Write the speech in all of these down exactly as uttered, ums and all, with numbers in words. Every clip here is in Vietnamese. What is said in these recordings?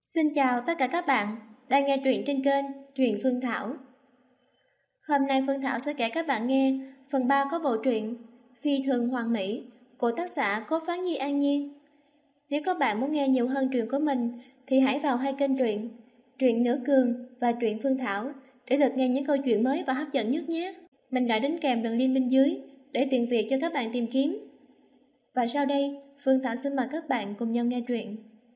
Xin chào tất cả các bạn đang nghe truyện trên kênh Truyện Phương Thảo. Hôm nay Phương Thảo sẽ kể các bạn nghe phần ba của bộ truyện Phi Thường Hoàn Mỹ của tác giả Cốt Phán Nhi An Nhiên. Nếu các bạn muốn nghe nhiều hơn truyện của mình thì hãy vào hai kênh truyện Truyện Nữ Cường và Truyện Phương Thảo để được nghe những câu chuyện mới và hấp dẫn nhất nhé. Mình đã đính kèm đường link bên dưới để tiện việc cho các bạn tìm kiếm. Và sau đây, Phương Thảo xin mời các bạn cùng nhau nghe truyện.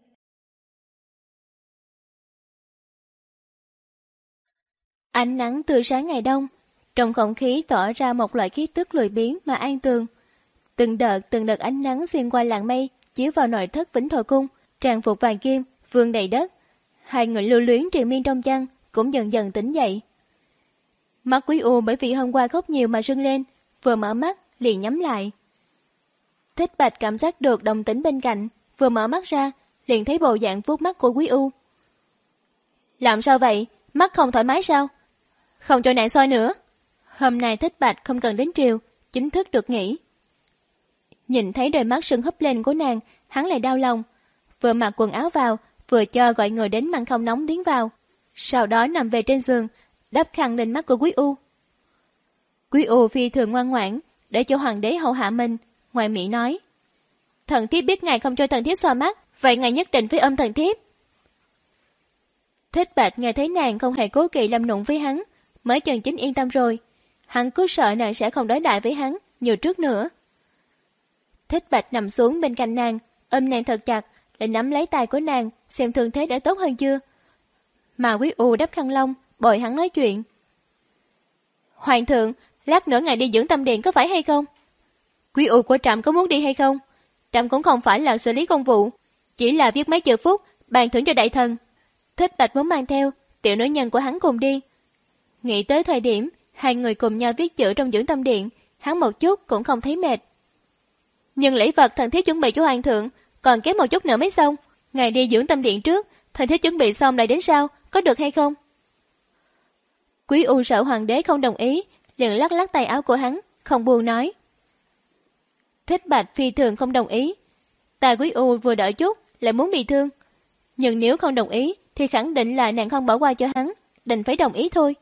Ánh nắng tươi sáng ngày đông, trong không khí tỏ ra một loại khí tức lười biếng mà an tường. Từng đợt từng đợt ánh nắng xuyên qua làn mây chiếu vào nội thất Vĩnh Thọ Cung, trang phục vàng kim vương đầy đất. Hai người lưu luyến triền miên trong chăn cũng dần dần tỉnh dậy. Mắt Quý U bởi vì hôm qua khóc nhiều mà sưng lên, vừa mở mắt liền nhắm lại. Thích Bạch cảm giác được đồng tĩnh bên cạnh, vừa mở mắt ra liền thấy bộ dạng vuốt mắt của Quý U. Làm sao vậy? Mắt không thoải mái sao? Không cho nàng soi nữa. Hôm nay Thích Bạch không cần đến triều, chính thức được nghỉ. Nhìn thấy đôi mắt sưng húp lên của nàng, hắn lại đau lòng. Vừa mặc quần áo vào, vừa cho gọi người đến mang không nóng tiến vào. Sau đó nằm về trên giường, đắp khăn lên mắt của Quý U. Quý U phi thường ngoan ngoãn, để cho hoàng đế hầu hạ mình, ngoài miệng nói. Thần thiếp biết ngài không cho thần thiếp xoa mắt, vậy ngài nhất định phải ôm thần thiếp. Thích Bạch nghe thấy nàng không hề cố kỵ làm nụng với hắn, mới chân chính yên tâm rồi. Hắn cứ sợ nàng sẽ không đối đại với hắn như trước nữa. Thích Bạch nằm xuống bên cạnh nàng, ôm nàng thật chặt, lại nắm lấy tay của nàng, xem thương thế đã tốt hơn chưa. Mà Quý U đắp khăn lông, bồi hắn nói chuyện. Hoàng thượng, lát nữa ngài đi dưỡng tâm điện có phải hay không? Quý U của trẫm có muốn đi hay không? Trẫm cũng không phải là xử lý công vụ, chỉ là viết mấy chữ phúc, bàn thưởng cho đại thần. Thích Bạch muốn mang theo tiểu nữ nhân của hắn cùng đi. Nghĩ tới thời điểm hai người cùng nhau viết chữ trong dưỡng tâm điện, hắn một chút cũng không thấy mệt. Nhưng lễ vật thần thiếp chuẩn bị cho hoàng thượng còn kém một chút nữa mới xong. Ngài đi dưỡng tâm điện trước, thần thiếp chuẩn bị xong lại đến sau, có được hay không? Quý U sợ hoàng đế không đồng ý, liền lắc lắc tay áo của hắn, không buồn nói. Thích Bạch phi thường không đồng ý. Tài Quý U vừa đợi chút lại muốn bị thương, nhưng nếu không đồng ý thì khẳng định là nàng không bỏ qua cho hắn, đành phải đồng ý thôi.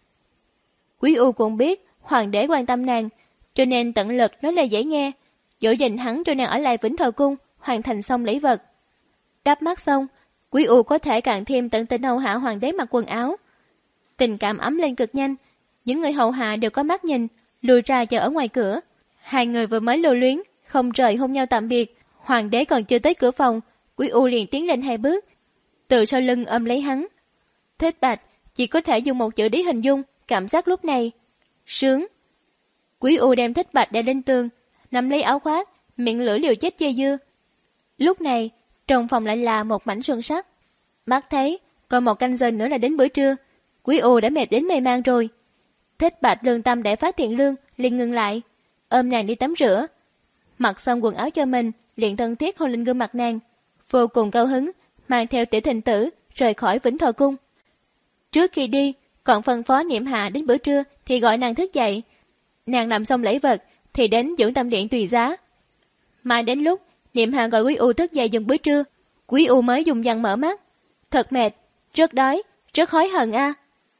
Quý U cũng biết hoàng đế quan tâm nàng, cho nên tận lực nói lời dễ nghe, dỗ dành hắn cho nàng ở lại Vĩnh Thọ Cung, hoàn thành xong lễ vật. Đắp mắt xong, Quý U có thể càng thêm tận tình hầu hạ hoàng đế mặc quần áo. Tình cảm ấm lên cực nhanh, những người hầu hạ đều có mắt nhìn, lùi ra chờ ở ngoài cửa. Hai người vừa mới lưu luyến, không rời hôn nhau tạm biệt, hoàng đế còn chưa tới cửa phòng, Quý U liền tiến lên hai bước, từ sau lưng ôm lấy hắn. Thích Bạch chỉ có thể dùng một chữ để hình dung cảm giác lúc này. Sướng. Quý U đem Thích Bạch đè lên tường, nắm lấy áo khoác, miệng lưỡi liều chết dây dưa. Lúc này, trong phòng lại là một mảnh xuân sắc. Mắt thấy, còn một canh giờ nữa là đến bữa trưa. Quý U đã mệt đến mê man rồi. Thích Bạch lương tâm để phát thiện lương, liền ngừng lại, ôm nàng đi tắm rửa. Mặc xong quần áo cho mình, liền thân thiết hôn lên gương mặt nàng. Vô cùng cao hứng, mang theo tiểu thịnh tử rời khỏi Vĩnh Thọ Cung. Trước khi đi, còn phân phó Niệm Hạ đến bữa trưa thì gọi nàng thức dậy. Nàng làm xong lễ vật thì đến dưỡng tâm điện tùy giá. Mai đến lúc Niệm Hạ gọi Quý U thức dậy dùng bữa trưa, Quý U mới dùng dằn mở mắt. Thật mệt, rất đói, rất hối hận a. À.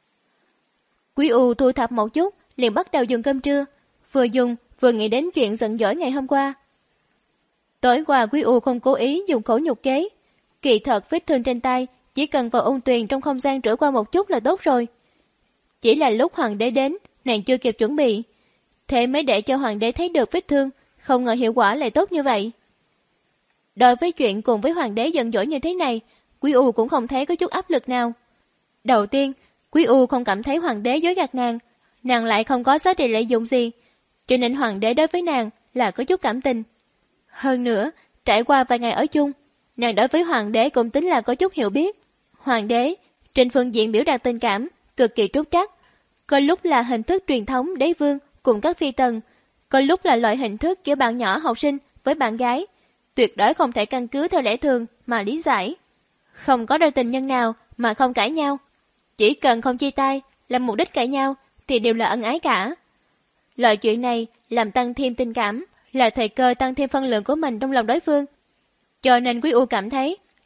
Quý U thu thập một chút, liền bắt đầu dùng cơm trưa, vừa dùng vừa nghĩ đến chuyện giận dỗi ngày hôm qua. Tối qua Quý U không cố ý dùng khổ nhục kế, kỳ thật vết thương trên tay chỉ cần vào ôn tuyền trong không gian rửa qua một chút là tốt rồi. Chỉ là lúc hoàng đế đến, nàng chưa kịp chuẩn bị, thế mới để cho hoàng đế thấy được vết thương, không ngờ hiệu quả lại tốt như vậy. Đối với chuyện cùng với hoàng đế giận dỗi như thế này, Quý U cũng không thấy có chút áp lực nào. Đầu tiên, Quý U không cảm thấy hoàng đế dối gạt nàng, nàng lại không có giá trị lợi dụng gì, cho nên hoàng đế đối với nàng là có chút cảm tình. Hơn nữa, trải qua vài ngày ở chung, nàng đối với hoàng đế cũng tính là có chút hiểu biết. Hoàng đế, trên phương diện biểu đạt tình cảm, cực kỳ trúc trắc. Có lúc là hình thức truyền thống đế vương cùng các phi tần, có lúc là loại hình thức kiểu bạn nhỏ học sinh với bạn gái. Tuyệt đối không thể căn cứ theo lẽ thường mà lý giải. Không có đôi tình nhân nào mà không cãi nhau. Chỉ cần không chia tay, làm mục đích cãi nhau thì đều là ân ái cả. Loại chuyện này làm tăng thêm tình cảm, là thời cơ tăng thêm phân lượng của mình trong lòng đối phương. Cho nên Quý U cảm thấy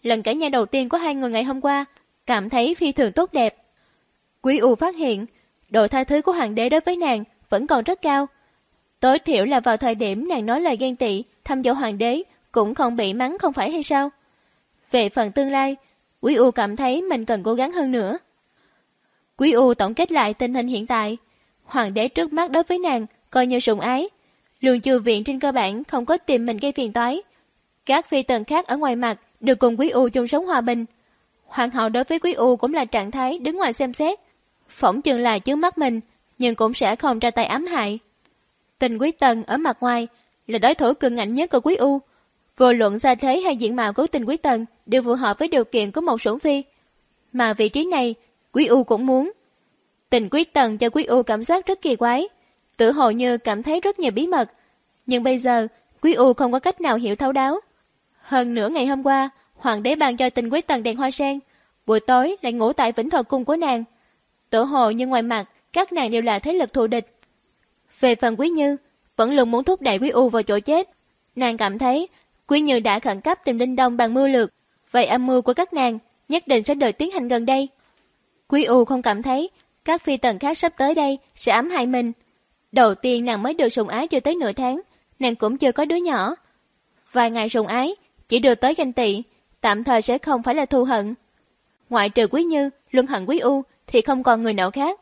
lần cãi nhau đầu tiên của hai người ngày hôm qua, cảm thấy phi thường tốt đẹp. Quý U phát hiện, độ tha thứ của hoàng đế đối với nàng vẫn còn rất cao. Tối thiểu là vào thời điểm nàng nói lời ghen tị, thăm dỗ hoàng đế, cũng không bị mắng không phải hay sao? Về phần tương lai, Quý U cảm thấy mình cần cố gắng hơn nữa. Quý U tổng kết lại tình hình hiện tại. Hoàng đế trước mắt đối với nàng coi như sủng ái. Lương Chu Viện trên cơ bản không có tìm mình gây phiền toái. Các phi tần khác ở ngoài mặt được cùng Quý U chung sống hòa bình. Hoàng hậu đối với Quý U cũng là trạng thái đứng ngoài xem xét. Phỏng chừng là trước mắt mình, nhưng cũng sẽ không ra tay ám hại. Tình Quý Tần ở mặt ngoài là đối thủ cường ngạnh nhất của Quý U. Vô luận gia thế hay diện mạo của Tình Quý Tần đều phù hợp với điều kiện của một sủng phi. Mà vị trí này, Quý U cũng muốn. Tình Quý Tần cho Quý U cảm giác rất kỳ quái, tự hồ như cảm thấy rất nhiều bí mật. Nhưng bây giờ, Quý U không có cách nào hiểu thấu đáo. Hơn nửa ngày hôm qua, hoàng đế ban cho Tình Quý Tần đèn hoa sen, buổi tối lại ngủ tại Vĩnh Thọ cung của nàng. Tự hồ như ngoài mặt, các nàng đều là thế lực thù địch. Về phần Quý Như, vẫn luôn muốn thúc đẩy Quý U vào chỗ chết. Nàng cảm thấy Quý Như đã khẩn cấp tìm Linh Đông bằng mưu lược, vậy âm mưu của các nàng nhất định sẽ được tiến hành gần đây. Quý U không cảm thấy các phi tần khác sắp tới đây sẽ ám hại mình. Đầu tiên nàng mới được sủng ái chưa tới nửa tháng, nàng cũng chưa có đứa nhỏ. Vài ngày sủng ái chỉ đưa tới ganh tị, tạm thời sẽ không phải là thù hận. Ngoại trừ Quý Như luôn hận Quý U thì không còn người nào khác.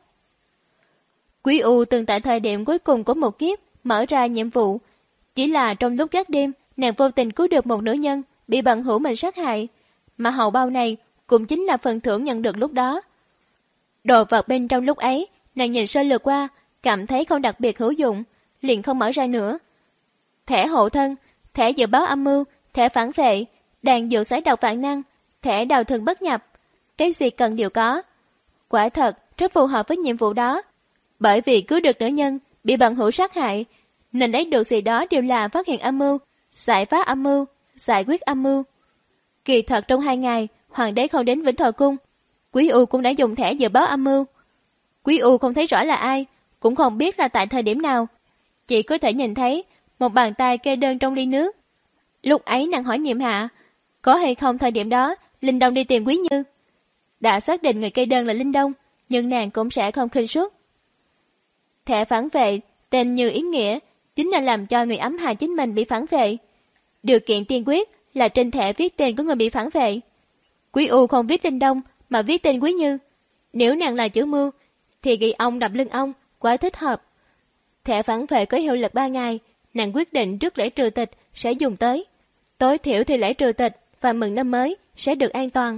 Quý U từng tại thời điểm cuối cùng của một kiếp mở ra nhiệm vụ, chỉ là trong lúc gác đêm nàng vô tình cứu được một nữ nhân bị bằng hữu mình sát hại, mà hầu bao này cũng chính là phần thưởng nhận được lúc đó. Đồ vật bên trong lúc ấy nàng nhìn sơ lược qua, cảm thấy không đặc biệt hữu dụng, liền không mở ra nữa. Thẻ hộ thân, thẻ dự báo âm mưu, thẻ phản vệ, đàn dược giải độc vạn năng, thẻ đào thường bất nhập, cái gì cần đều có. Quả thật rất phù hợp với nhiệm vụ đó. Bởi vì cứu được nữ nhân bị bằng hữu sát hại, nên lấy được gì đó đều là phát hiện âm mưu, giải phá âm mưu, giải quyết âm mưu. Kỳ thật trong hai ngày, hoàng đế không đến Vĩnh Thọ cung, Quý U cũng đã dùng thẻ dự báo âm mưu. Quý U không thấy rõ là ai, cũng không biết là tại thời điểm nào, chỉ có thể nhìn thấy một bàn tay kê đơn trong ly nước. Lúc ấy nàng hỏi Niệm Hạ, có hay không thời điểm đó Linh Đông đi tìm Quý Như. Đã xác định người kê đơn là Linh Đông, nhưng nàng cũng sẽ không khinh suất. Thẻ phản vệ, tên như ý nghĩa, chính là làm cho người ám hại chính mình bị phản vệ. Điều kiện tiên quyết là trên thẻ viết tên của người bị phản vệ. Quý U không viết Linh Đông mà viết tên Quý Như. Nếu nàng là chủ mưu, thì ghi ông đập lưng ông, quá thích hợp. Thẻ phản vệ có hiệu lực ba ngày, nàng quyết định trước lễ trừ tịch sẽ dùng tới. Tối thiểu thì lễ trừ tịch và mừng năm mới sẽ được an toàn.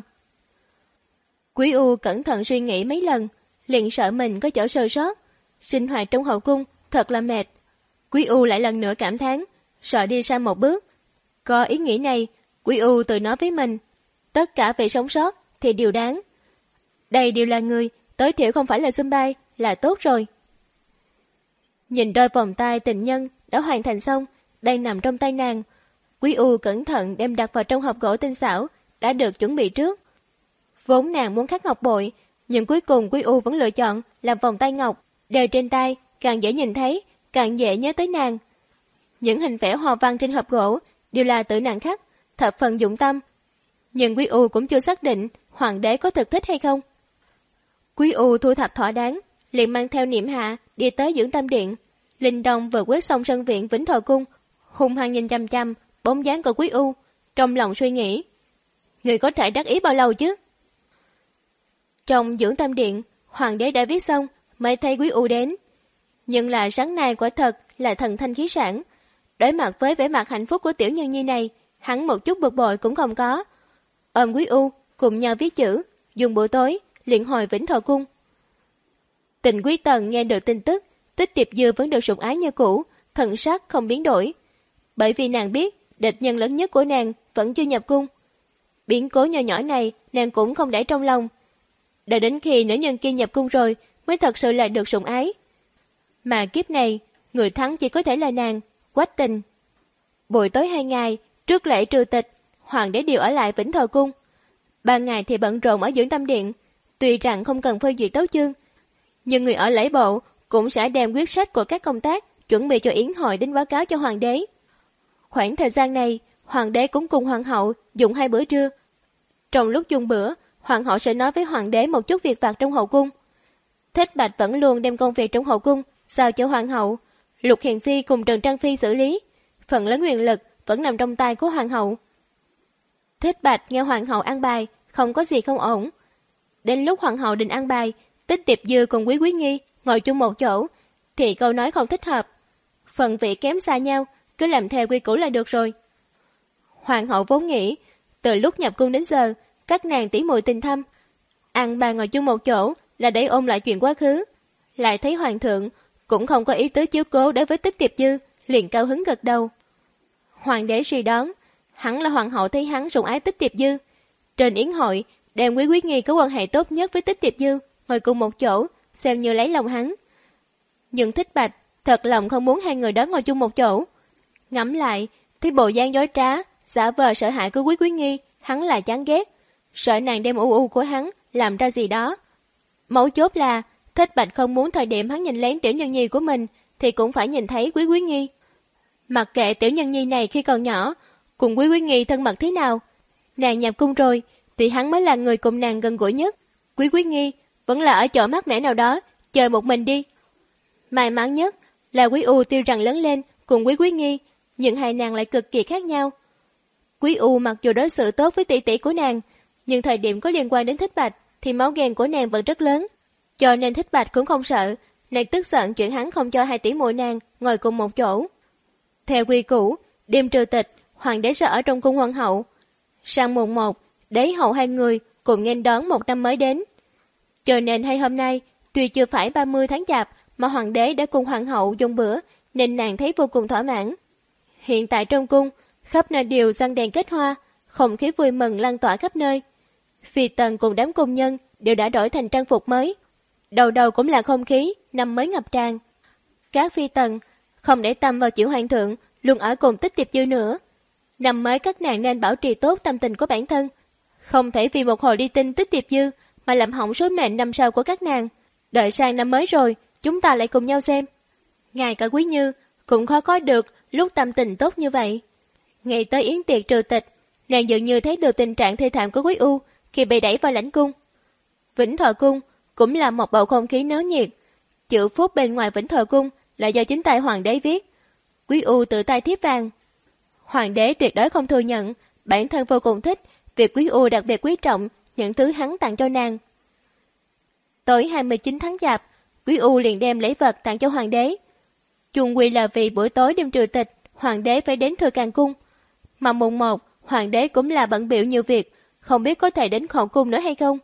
Quý U cẩn thận suy nghĩ mấy lần, liền sợ mình có chỗ sơ sót. Sinh hoạt trong hậu cung thật là mệt. Quý U lại lần nữa cảm thán, sợ đi sang một bước. Có ý nghĩ này, Quý U tự nói với mình, tất cả vì sống sót thì đều đáng. Đây đều là người, tối thiểu không phải là xâm bay, là tốt rồi. Nhìn đôi vòng tay tình nhân đã hoàn thành xong, đang nằm trong tay nàng. Quý U cẩn thận đem đặt vào trong hộp gỗ tinh xảo, đã được chuẩn bị trước. Vốn nàng muốn khắc ngọc bội, nhưng cuối cùng Quý U vẫn lựa chọn làm vòng tay ngọc, đeo trên tay, càng dễ nhìn thấy, càng dễ nhớ tới nàng. Những hình vẽ hoa văn trên hộp gỗ đều là tự nàng khắc, thập phần dụng tâm. Nhưng Quý U cũng chưa xác định hoàng đế có thực thích hay không. Quý U thu thập thỏa đáng, liền mang theo Niệm Hạ đi tới Dưỡng Tâm Điện. Linh Đông vừa quét xong sân viện Vĩnh Thọ cung, hung hăng nhìn chăm chăm bóng dáng của Quý U, trong lòng suy nghĩ, người có thể đắc ý bao lâu chứ? Trong Dưỡng Tâm Điện, hoàng đế đã viết xong mới thấy Quý U đến. Nhưng là sáng nay quả thật là thần thanh khí sản. Đối mặt với vẻ mặt hạnh phúc của tiểu nhân như này, hắn một chút bực bội cũng không có. Ôm Quý U cùng nhau viết chữ, dùng buổi tối liền hồi Vĩnh Thọ cung. Tình Quý Tần nghe được tin tức Tích Tiệp Dư vẫn được sủng ái như cũ, thần sắc không biến đổi, bởi vì nàng biết địch nhân lớn nhất của nàng vẫn chưa nhập cung. Biến cố nhỏ nhỏ này nàng cũng không để trong lòng. Đợi đến khi nữ nhân kia nhập cung rồi mới thật sự là được sủng ái. Mà kiếp này người thắng chỉ có thể là nàng, Quách Tình. Buổi tối hai ngày trước lễ trừ tịch, hoàng đế đều ở lại Vĩnh Thọ cung. Ba ngày thì bận rộn ở Dưỡng Tâm Điện. Tuy rằng không cần phê duyệt tấu chương, nhưng người ở lễ bộ cũng sẽ đem quyết sách của các công tác chuẩn bị cho yến hội đến báo cáo cho hoàng đế. Khoảng thời gian này, hoàng đế cũng cùng hoàng hậu dùng hai bữa trưa. Trong lúc dùng bữa, hoàng hậu sẽ nói với hoàng đế một chút việc vặt trong hậu cung. Thích Bạch vẫn luôn đem công việc trong hậu cung giao cho hoàng hậu, Lục Hiền Phi cùng Trần Trang Phi xử lý. Phần lớn quyền lực vẫn nằm trong tay của hoàng hậu. Thích Bạch nghe hoàng hậu an bài, không có gì không ổn. Đến lúc hoàng hậu định an bài, Tích Tiệp Dư cùng Quý Quý Nghi ngồi chung một chỗ, thì câu nói không thích hợp. Phần vị kém xa nhau, cứ làm theo quy củ là được rồi. Hoàng hậu vốn nghĩ, từ lúc nhập cung đến giờ, các nàng tỉ muội tình thâm, ăn bàn ngồi chung một chỗ là để ôn lại chuyện quá khứ. Lại thấy hoàng thượng cũng không có ý tứ chiếu cố đối với Tích Tiệp Dư, liền cao hứng gật đầu. Hoàng đế suy đoán, hẳn là hoàng hậu thấy hắn sủng ái Tích Tiệp Dư. Trên yến hội, đem Quý Quý Nghi có quan hệ tốt nhất với Tích Tiệp Dư ngồi cùng một chỗ, xem như lấy lòng hắn. Nhưng Thích Bạch thật lòng không muốn hai người đó ngồi chung một chỗ. Ngẫm lại, thấy bộ dáng dối trá, giả vờ sợ hãi của Quý Quý Nghi, hắn lại chán ghét, sợ nàng đem u u của hắn làm ra gì đó. Mấu chốt là Thích Bạch không muốn thời điểm hắn nhìn lén tiểu nhân nhi của mình thì cũng phải nhìn thấy Quý Quý Nghi. Mặc kệ tiểu nhân nhi này khi còn nhỏ cùng Quý Quý Nghi thân mật thế nào, nàng nhập cung rồi thì hắn mới là người cùng nàng gần gũi nhất. Quý Quý Nghi vẫn là ở chỗ mát mẻ nào đó chờ một mình đi. May mắn nhất là Quý U tuy rằng lớn lên cùng Quý Quý Nghi, nhưng hai nàng lại cực kỳ khác nhau. Quý U mặc dù đối xử tốt với tỷ tỷ của nàng, nhưng thời điểm có liên quan đến Thích Bạch thì máu ghen của nàng vẫn rất lớn, cho nên Thích Bạch cũng không sợ. Nàng tức giận chuyện hắn không cho hai tỷ muội nàng ngồi cùng một chỗ. Theo quy củ, đêm trừ tịch, hoàng đế sẽ ở trong cung hoàng hậu. Sang mùng một, đế hậu hai người cùng nghênh đón một năm mới đến. Cho nên hay hôm nay, tuy chưa phải ba mươi tháng chạp mà hoàng đế đã cùng hoàng hậu dùng bữa, nên nàng thấy vô cùng thỏa mãn. Hiện tại trong cung, khắp nơi đều răng đèn kết hoa, không khí vui mừng lan tỏa khắp nơi. Phi tần cùng đám cung nhân đều đã đổi thành trang phục mới. Đầu đầu cũng là không khí năm mới ngập tràn. Các phi tần không để tâm vào chuyện hoàng thượng luôn ở cùng Tích Tiệp Dư nữa. Năm mới các nàng nên bảo trì tốt tâm tình của bản thân, không thể vì một hồi đi tin Tích Tiệp Dư mà làm hỏng số mệnh năm sau của các nàng. Đợi sang năm mới rồi, chúng ta lại cùng nhau xem. Ngay cả Quý Như cũng khó có được lúc tâm tình tốt như vậy. Ngày tới yến tiệc trừ tịch, nàng dường như thấy được tình trạng thê thảm của Quý U khi bị đẩy vào lãnh cung. Vĩnh Thọ Cung cũng là một bầu không khí náo nhiệt. Chữ phúc bên ngoài Vĩnh Thọ Cung là do chính tay hoàng đế viết. Quý U tự tay thiếp vàng. Hoàng đế tuyệt đối không thừa nhận, bản thân vô cùng thích việc Quý U đặc biệt quý trọng những thứ hắn tặng cho nàng. Tối hai mươi chín tháng chạp, Quý U liền đem lễ vật tặng cho hoàng đế. Chung quy là vì buổi tối đêm trừ tịch, hoàng đế phải đến Thừa Càng Cung. Mà mùng một, hoàng đế cũng là bận bịu nhiều việc, không biết có thể đến hậu cung nữa hay không.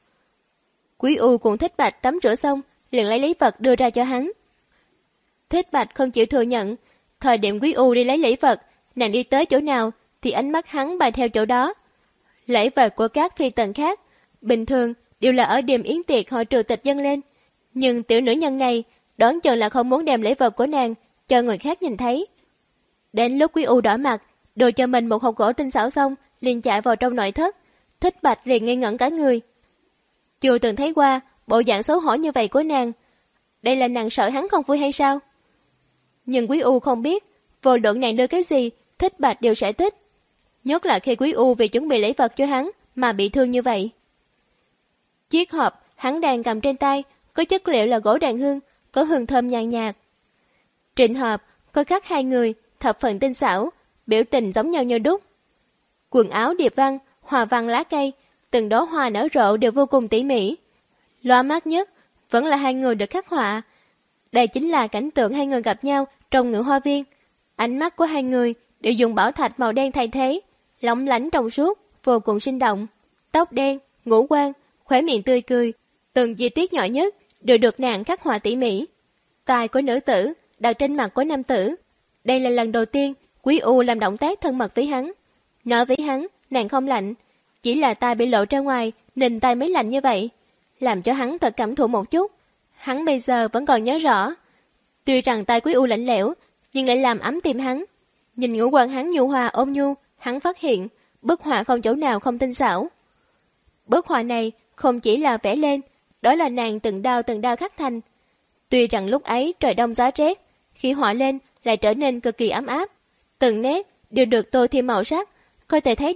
Quý U cũng Thích Bạch tắm rửa xong, liền lấy lễ vật đưa ra cho hắn. Thích Bạch không chịu thừa nhận, thời điểm Quý U đi lấy lễ vật, nàng đi tới chỗ nào thì ánh mắt hắn bay theo chỗ đó. Lễ vật của các phi tần khác bình thường đều là ở đêm yến tiệc hội trừ tịch dâng lên, nhưng tiểu nữ nhân này đoán chừng là không muốn đem lễ vật của nàng cho người khác nhìn thấy. Đến lúc Quý U đỏ mặt, đồ cho mình một hộp gỗ tinh xảo xong, liền chạy vào trong nội thất. Thích Bạch liền ngây ngẩn cả người, chưa từng thấy qua bộ dạng xấu hổ như vậy của nàng. Đây là nàng sợ hắn không vui hay sao? Nhưng Quý U không biết, vô luận nàng đưa cái gì, Thích Bạch đều sẽ thích. Nhất là khi Quý U vì chuẩn bị lễ vật cho hắn mà bị thương như vậy. Chiếc hộp hắn đang cầm trên tay có chất liệu là gỗ đàn hương, có hương thơm nhàn nhạt. Trên hộp có khắc hai người thập phần tinh xảo, biểu tình giống nhau như đúc. Quần áo điệp văn, hoa văn lá cây, từng đóa hoa nở rộ đều vô cùng tỉ mỉ. Lóa mắt nhất vẫn là hai người được khắc họa. Đây chính là cảnh tượng hai người gặp nhau trong ngự hoa viên. Ánh mắt của hai người đều dùng bảo thạch màu đen thay thế, lóng lánh trong suốt, vô cùng sinh động. Tóc đen, ngũ quan, khóe miệng tươi cười, từng chi tiết nhỏ nhất đều được nàng khắc họa tỉ mỉ. Tai của nữ tử đặt trên mặt của nam tử. Đây là lần đầu tiên Quý U làm động tác thân mật với hắn. Nói với hắn, nàng không lạnh, chỉ là tai bị lộ ra ngoài nên tai mới lạnh như vậy, làm cho hắn thật cảm thụ một chút. Hắn bây giờ vẫn còn nhớ rõ. Tuy rằng tai Quý U lạnh lẽo, nhưng lại làm ấm tim hắn. Nhìn ngũ quan hắn nhu hòa ôm nhu, hắn phát hiện bức họa không chỗ nào không tinh xảo. Bức họa này không chỉ là vẽ lên, đó là nàng từng đao từng đao khắc thành. Tuy rằng lúc ấy trời đông giá rét, khi họa lên lại trở nên cực kỳ ấm áp. Từng nét đều được tô thêm màu sắc, có thể thấy được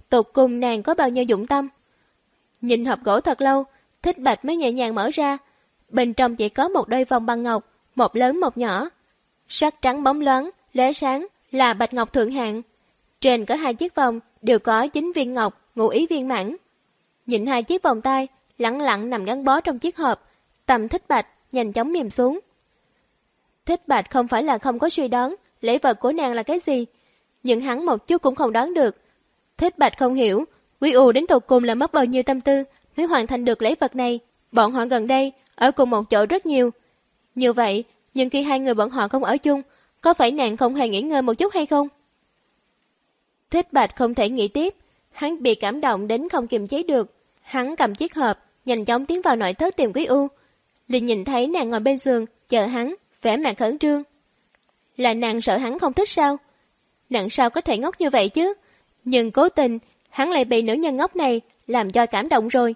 tột cùng nàng có bao nhiêu dụng tâm. Nhìn hộp gỗ thật lâu, Thích Bạch mới nhẹ nhàng mở ra. Bên trong chỉ có một đôi vòng bằng ngọc, một lớn một nhỏ. Sắc trắng bóng loáng, lóe sáng, là bạch ngọc thượng hạng. Trên có hai chiếc vòng đều có chín viên ngọc, ngụ ý viên mãn. Nhìn hai chiếc vòng tay lẳng lặng nằm gắn bó trong chiếc hộp, tâm Thích Bạch nhanh chóng mềm xuống. Thích Bạch không phải là không có suy đoán lễ vật của nàng là cái gì, nhưng hắn một chút cũng không đoán được. Thích Bạch không hiểu Quý U đến tột cùng là mất bao nhiêu tâm tư mới hoàn thành được lễ vật này. Bọn họ gần đây ở cùng một chỗ rất nhiều. Như vậy, nhưng khi hai người bọn họ không ở chung, có phải nàng không hề nghỉ ngơi một chút hay không? Thích Bạch không thể nghĩ tiếp, hắn bị cảm động đến không kiềm chế được. Hắn cầm chiếc hộp, nhanh chóng tiến vào nội thất tìm Quý U. Liền nhìn thấy nàng ngồi bên giường chờ hắn, vẻ mặt khẩn trương. Là nàng sợ hắn không thích sao? Nàng sao có thể ngốc như vậy chứ? Nhưng cố tình, hắn lại bị nữ nhân ngốc này làm cho cảm động rồi.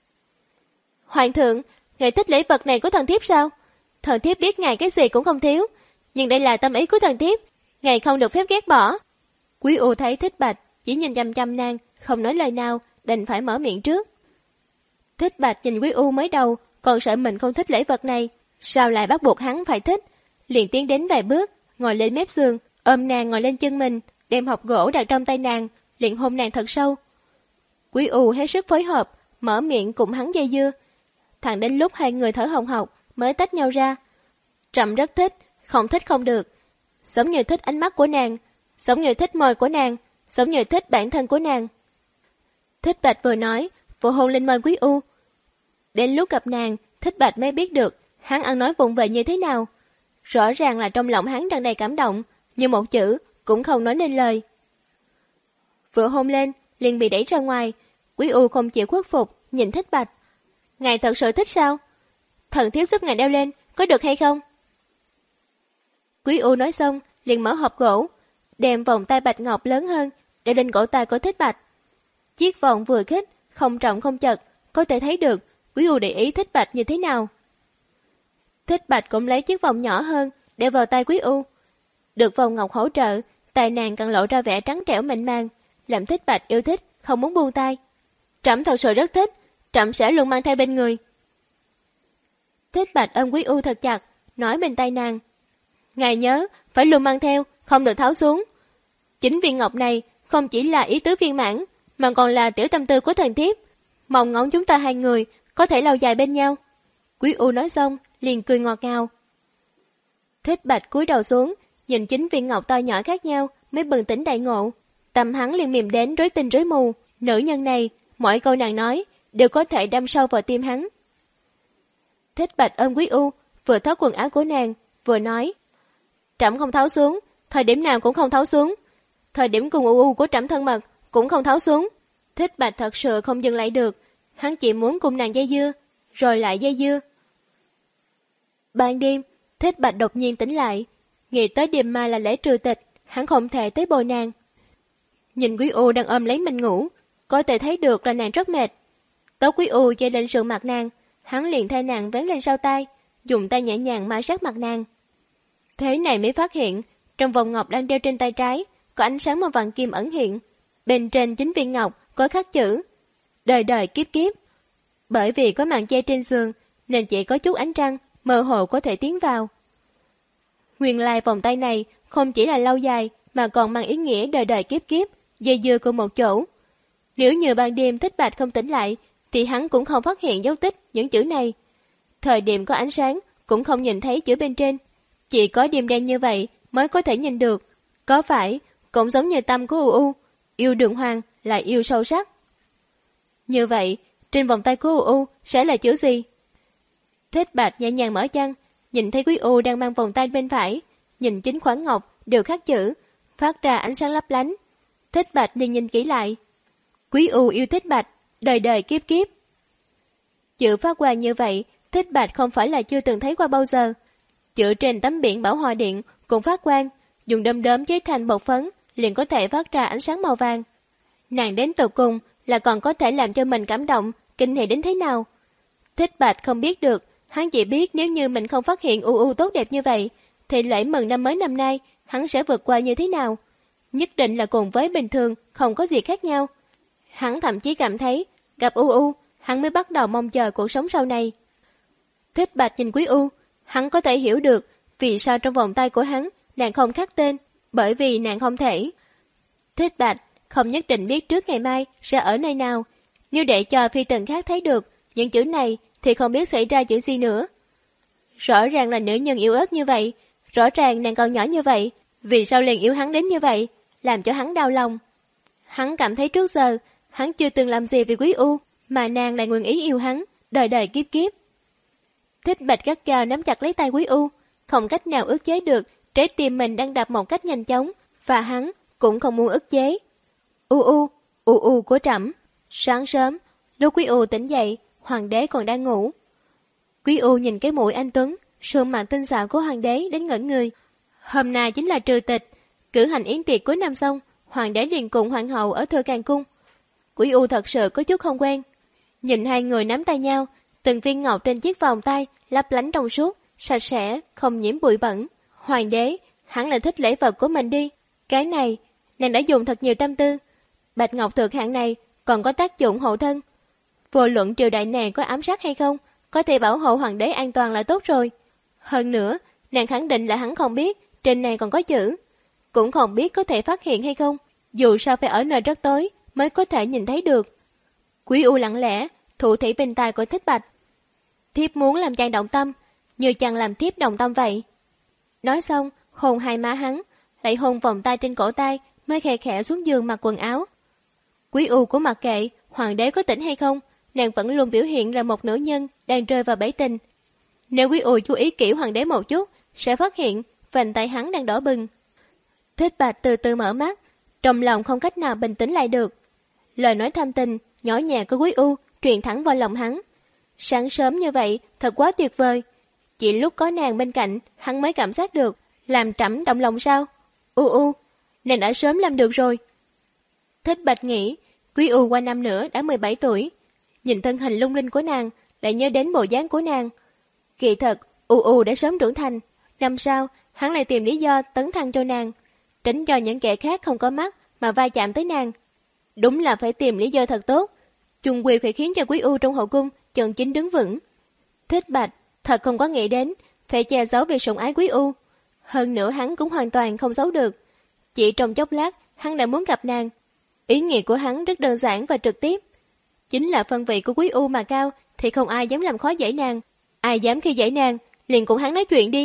Hoàng thượng, ngài thích lễ vật này của thần thiếp sao? Thần thiếp biết ngài cái gì cũng không thiếu, nhưng đây là tâm ý của thần thiếp, ngài không được phép ghét bỏ. Quý U thấy Thích Bạch chỉ nhìn chăm chăm nàng, không nói lời nào, đành phải mở miệng trước. Thích Bạch nhìn Quý U mới đầu, còn sợ mình không thích lễ vật này, sao lại bắt buộc hắn phải thích? Liền tiến đến vài bước, ngồi lên mép giường, ôm nàng ngồi lên chân mình, đem hộp gỗ đặt trong tay nàng, liền hôn nàng thật sâu. Quý U hết sức phối hợp, mở miệng cùng hắn dây dưa. Thẳng đến lúc hai người thở hồng hộc mới tách nhau ra. Trẫm rất thích, không thích không được. Giống như thích ánh mắt của nàng, giống như thích môi của nàng, giống như thích bản thân của nàng. Thích Bạch vừa nói, vừa hôn lên môi Quý U. Đến lúc gặp nàng, Thích Bạch mới biết được hắn ăn nói vụng về như thế nào. Rõ ràng là trong lòng hắn đang đầy cảm động, nhưng một chữ cũng không nói nên lời. Vừa hôn lên, liền bị đẩy ra ngoài. Quý U không chịu khuất phục, nhìn Thích Bạch. Ngài thật sự thích sao? Thần thiếp giúp ngài đeo lên, có được hay không? Quý U nói xong, liền mở hộp gỗ, đem vòng tay bạch ngọc lớn hơn đeo lên cổ tay của Thích Bạch. Chiếc vòng vừa khít, không trọng không chật, có thể thấy được Quý U để ý Thích Bạch như thế nào. Thích Bạch cũng lấy chiếc vòng nhỏ hơn đeo vào tay Quý U. Được vòng ngọc hỗ trợ, tay nàng càng lộ ra vẻ trắng trẻo mịn màng, làm Thích Bạch yêu thích, không muốn buông tay. Trẫm thật sự rất thích, trẫm sẽ luôn mang theo bên người. Thích Bạch ôm Quý U thật chặt, nói bên tay nàng. Ngài nhớ, phải luôn mang theo, không được tháo xuống. Chính viên ngọc này không chỉ là ý tứ viên mãn, mà còn là tiểu tâm tư của thần thiếp. Mong ngóng chúng ta hai người có thể lâu dài bên nhau. Quý U nói xong, liền cười ngọt ngào. Thích Bạch cúi đầu xuống, nhìn chính viên ngọc to nhỏ khác nhau, mới bừng tỉnh đại ngộ. Tâm hắn liền mềm đến rối tinh rối mù. Nữ nhân này, mỗi câu nàng nói đều có thể đâm sâu vào tim hắn. Thích Bạch ôm Quý U, vừa tháo quần áo của nàng, vừa nói. Trẫm không tháo xuống, thời điểm nào cũng không tháo xuống. Thời điểm cùng U U của trẫm thân mật cũng không tháo xuống. Thích Bạch thật sự không dừng lại được, hắn chỉ muốn cùng nàng dây dưa, rồi lại dây dưa. Ban đêm, Thích Bạch đột nhiên tỉnh lại, nghĩ tới đêm mai là lễ trừ tịch, hắn không thể tới bồi nàng. Nhìn Quý U đang ôm lấy mình ngủ, có thể thấy được là nàng rất mệt. Tóc Quý U dây lên sườn mặt nàng, hắn liền thay nàng vén lên sau tai, dùng tay nhẹ nhàng ma sát mặt nàng. Thế này mới phát hiện, trong vòng ngọc đang đeo trên tay trái, có ánh sáng màu vàng kim ẩn hiện. Bên trên chính viên ngọc có khắc chữ đời đời kiếp kiếp. Bởi vì có màn che trên giường, nên chỉ có chút ánh trăng mơ hồ có thể tiến vào. Nguyên lai vòng tay này không chỉ là lâu dài, mà còn mang ý nghĩa đời đời kiếp kiếp, dây dưa cùng một chỗ. Nếu như ban đêm Thích Bạch không tỉnh lại, thì hắn cũng không phát hiện dấu tích những chữ này. Thời điểm có ánh sáng, cũng không nhìn thấy chữ bên trên. Chỉ có đêm đen như vậy mới có thể nhìn được. Có phải cũng giống như tâm của U U, yêu đường hoàng là yêu sâu sắc. Như vậy, trên vòng tay của U U sẽ là chữ gì? Thích Bạch nhẹ nhàng mở chăn, nhìn thấy Quý U đang mang vòng tay bên phải, nhìn chính khoáng ngọc đều khắc chữ, phát ra ánh sáng lấp lánh. Thích Bạch liền nhìn kỹ lại. Quý U yêu Thích Bạch, đời đời kiếp kiếp. Chữ phát quang như vậy, Thích Bạch không phải là chưa từng thấy qua bao giờ. Chữ trên tấm biển bảo hòa điện cũng phát quang, dùng đom đóm chế thành bột phấn, liền có thể phát ra ánh sáng màu vàng. Nàng đến tột cùng là còn có thể làm cho mình cảm động, kinh hỉ đến thế nào. Thích Bạch không biết được, hắn chỉ biết nếu như mình không phát hiện U U tốt đẹp như vậy, thì lễ mừng năm mới năm nay hắn sẽ vượt qua như thế nào. Nhất định là cùng với bình thường không có gì khác nhau. Hắn thậm chí cảm thấy, gặp U U, hắn mới bắt đầu mong chờ cuộc sống sau này. Thích Bạch nhìn Quý U, hắn có thể hiểu được vì sao trong vòng tay của hắn nàng không khắc tên, bởi vì nàng không thể. Thích Bạch không nhất định biết trước ngày mai sẽ ở nơi nào, nếu để cho phi tần khác thấy được những chữ này thì không biết xảy ra chuyện gì nữa. Rõ ràng là nữ nhân yếu ớt như vậy, rõ ràng nàng còn nhỏ như vậy, vì sao liền yêu hắn đến như vậy, làm cho hắn đau lòng. Hắn cảm thấy trước giờ hắn chưa từng làm gì vì Quý U, mà nàng lại nguyện ý yêu hắn, đời đời kiếp kiếp. Thích Bạch gắt gao nắm chặt lấy tay Quý U, không cách nào ức chế được trái tim mình đang đập một cách nhanh chóng, và hắn cũng không muốn ức chế. U U, U U của trẫm. Sáng sớm, lúc Quý U tỉnh dậy, hoàng đế còn đang ngủ. Quý U nhìn cái mũi anh tuấn, sườn mặt tinh xảo của hoàng đế đến ngẩn người. Hôm nay chính là trừ tịch, cử hành yến tiệc cuối năm xong, hoàng đế liền cùng hoàng hậu ở Thừa Càng cung. Quý U thật sự có chút không quen. Nhìn hai người nắm tay nhau, từng viên ngọc trên chiếc vòng tay lấp lánh trong suốt, sạch sẽ, không nhiễm bụi bẩn. Hoàng đế, hắn là thích lễ vật của mình đi. Cái này, nàng đã dùng thật nhiều tâm tư. Bạch ngọc thượng hạng này còn có tác dụng hộ thân. Vô luận triều đại này có ám sát hay không, có thể bảo hộ hoàng đế an toàn là tốt rồi. Hơn nữa, nàng khẳng định là hắn không biết trên này còn có chữ. Cũng không biết có thể phát hiện hay không, dù sao phải ở nơi rất tối mới có thể nhìn thấy được. Quý U lặng lẽ thủ thỉ bên tai của Thích Bạch. Thiếp muốn làm chàng động tâm, như chàng làm thiếp động tâm vậy. Nói xong, hôn hai má hắn, lại hôn vòng tay trên cổ tay, mới khẽ khẽ xuống giường mặc quần áo. Quý U của mặc kệ hoàng đế có tỉnh hay không, nàng vẫn luôn biểu hiện là một nữ nhân đang rơi vào bẫy tình. Nếu Quý U chú ý kỹ hoàng đế một chút, sẽ phát hiện vành tay hắn đang đỏ bừng. Thích Bạch từ từ mở mắt, trong lòng không cách nào bình tĩnh lại được. Lời nói thâm tình, nhỏ nhẹ của Quý U truyền thẳng vào lòng hắn. Sáng sớm như vậy, thật quá tuyệt vời. Chỉ lúc có nàng bên cạnh, hắn mới cảm giác được, làm trẫm động lòng sao? U U, nàng đã sớm làm được rồi. Thích Bạch nghĩ, Quý U qua năm nữa đã mười bảy tuổi. Nhìn thân hình lung linh của nàng, lại nhớ đến bộ dáng của nàng. Kỳ thật, U U đã sớm trưởng thành. Năm sau, hắn lại tìm lý do tấn thăng cho nàng, tránh cho những kẻ khác không có mắt mà va chạm tới nàng. Đúng là phải tìm lý do thật tốt. Chung quy phải khiến cho Quý U trong hậu cung chân chính đứng vững. Thích Bạch thật không có nghĩ đến phải che giấu việc sủng ái Quý U. Hơn nữa hắn cũng hoàn toàn không giấu được. Chỉ trong chốc lát, hắn đã muốn gặp nàng. Ý nghĩa của hắn rất đơn giản và trực tiếp. Chính là phân vị của Quý U mà cao thì không ai dám làm khó dễ nàng. Ai dám khi dễ nàng, liền cùng hắn nói chuyện đi.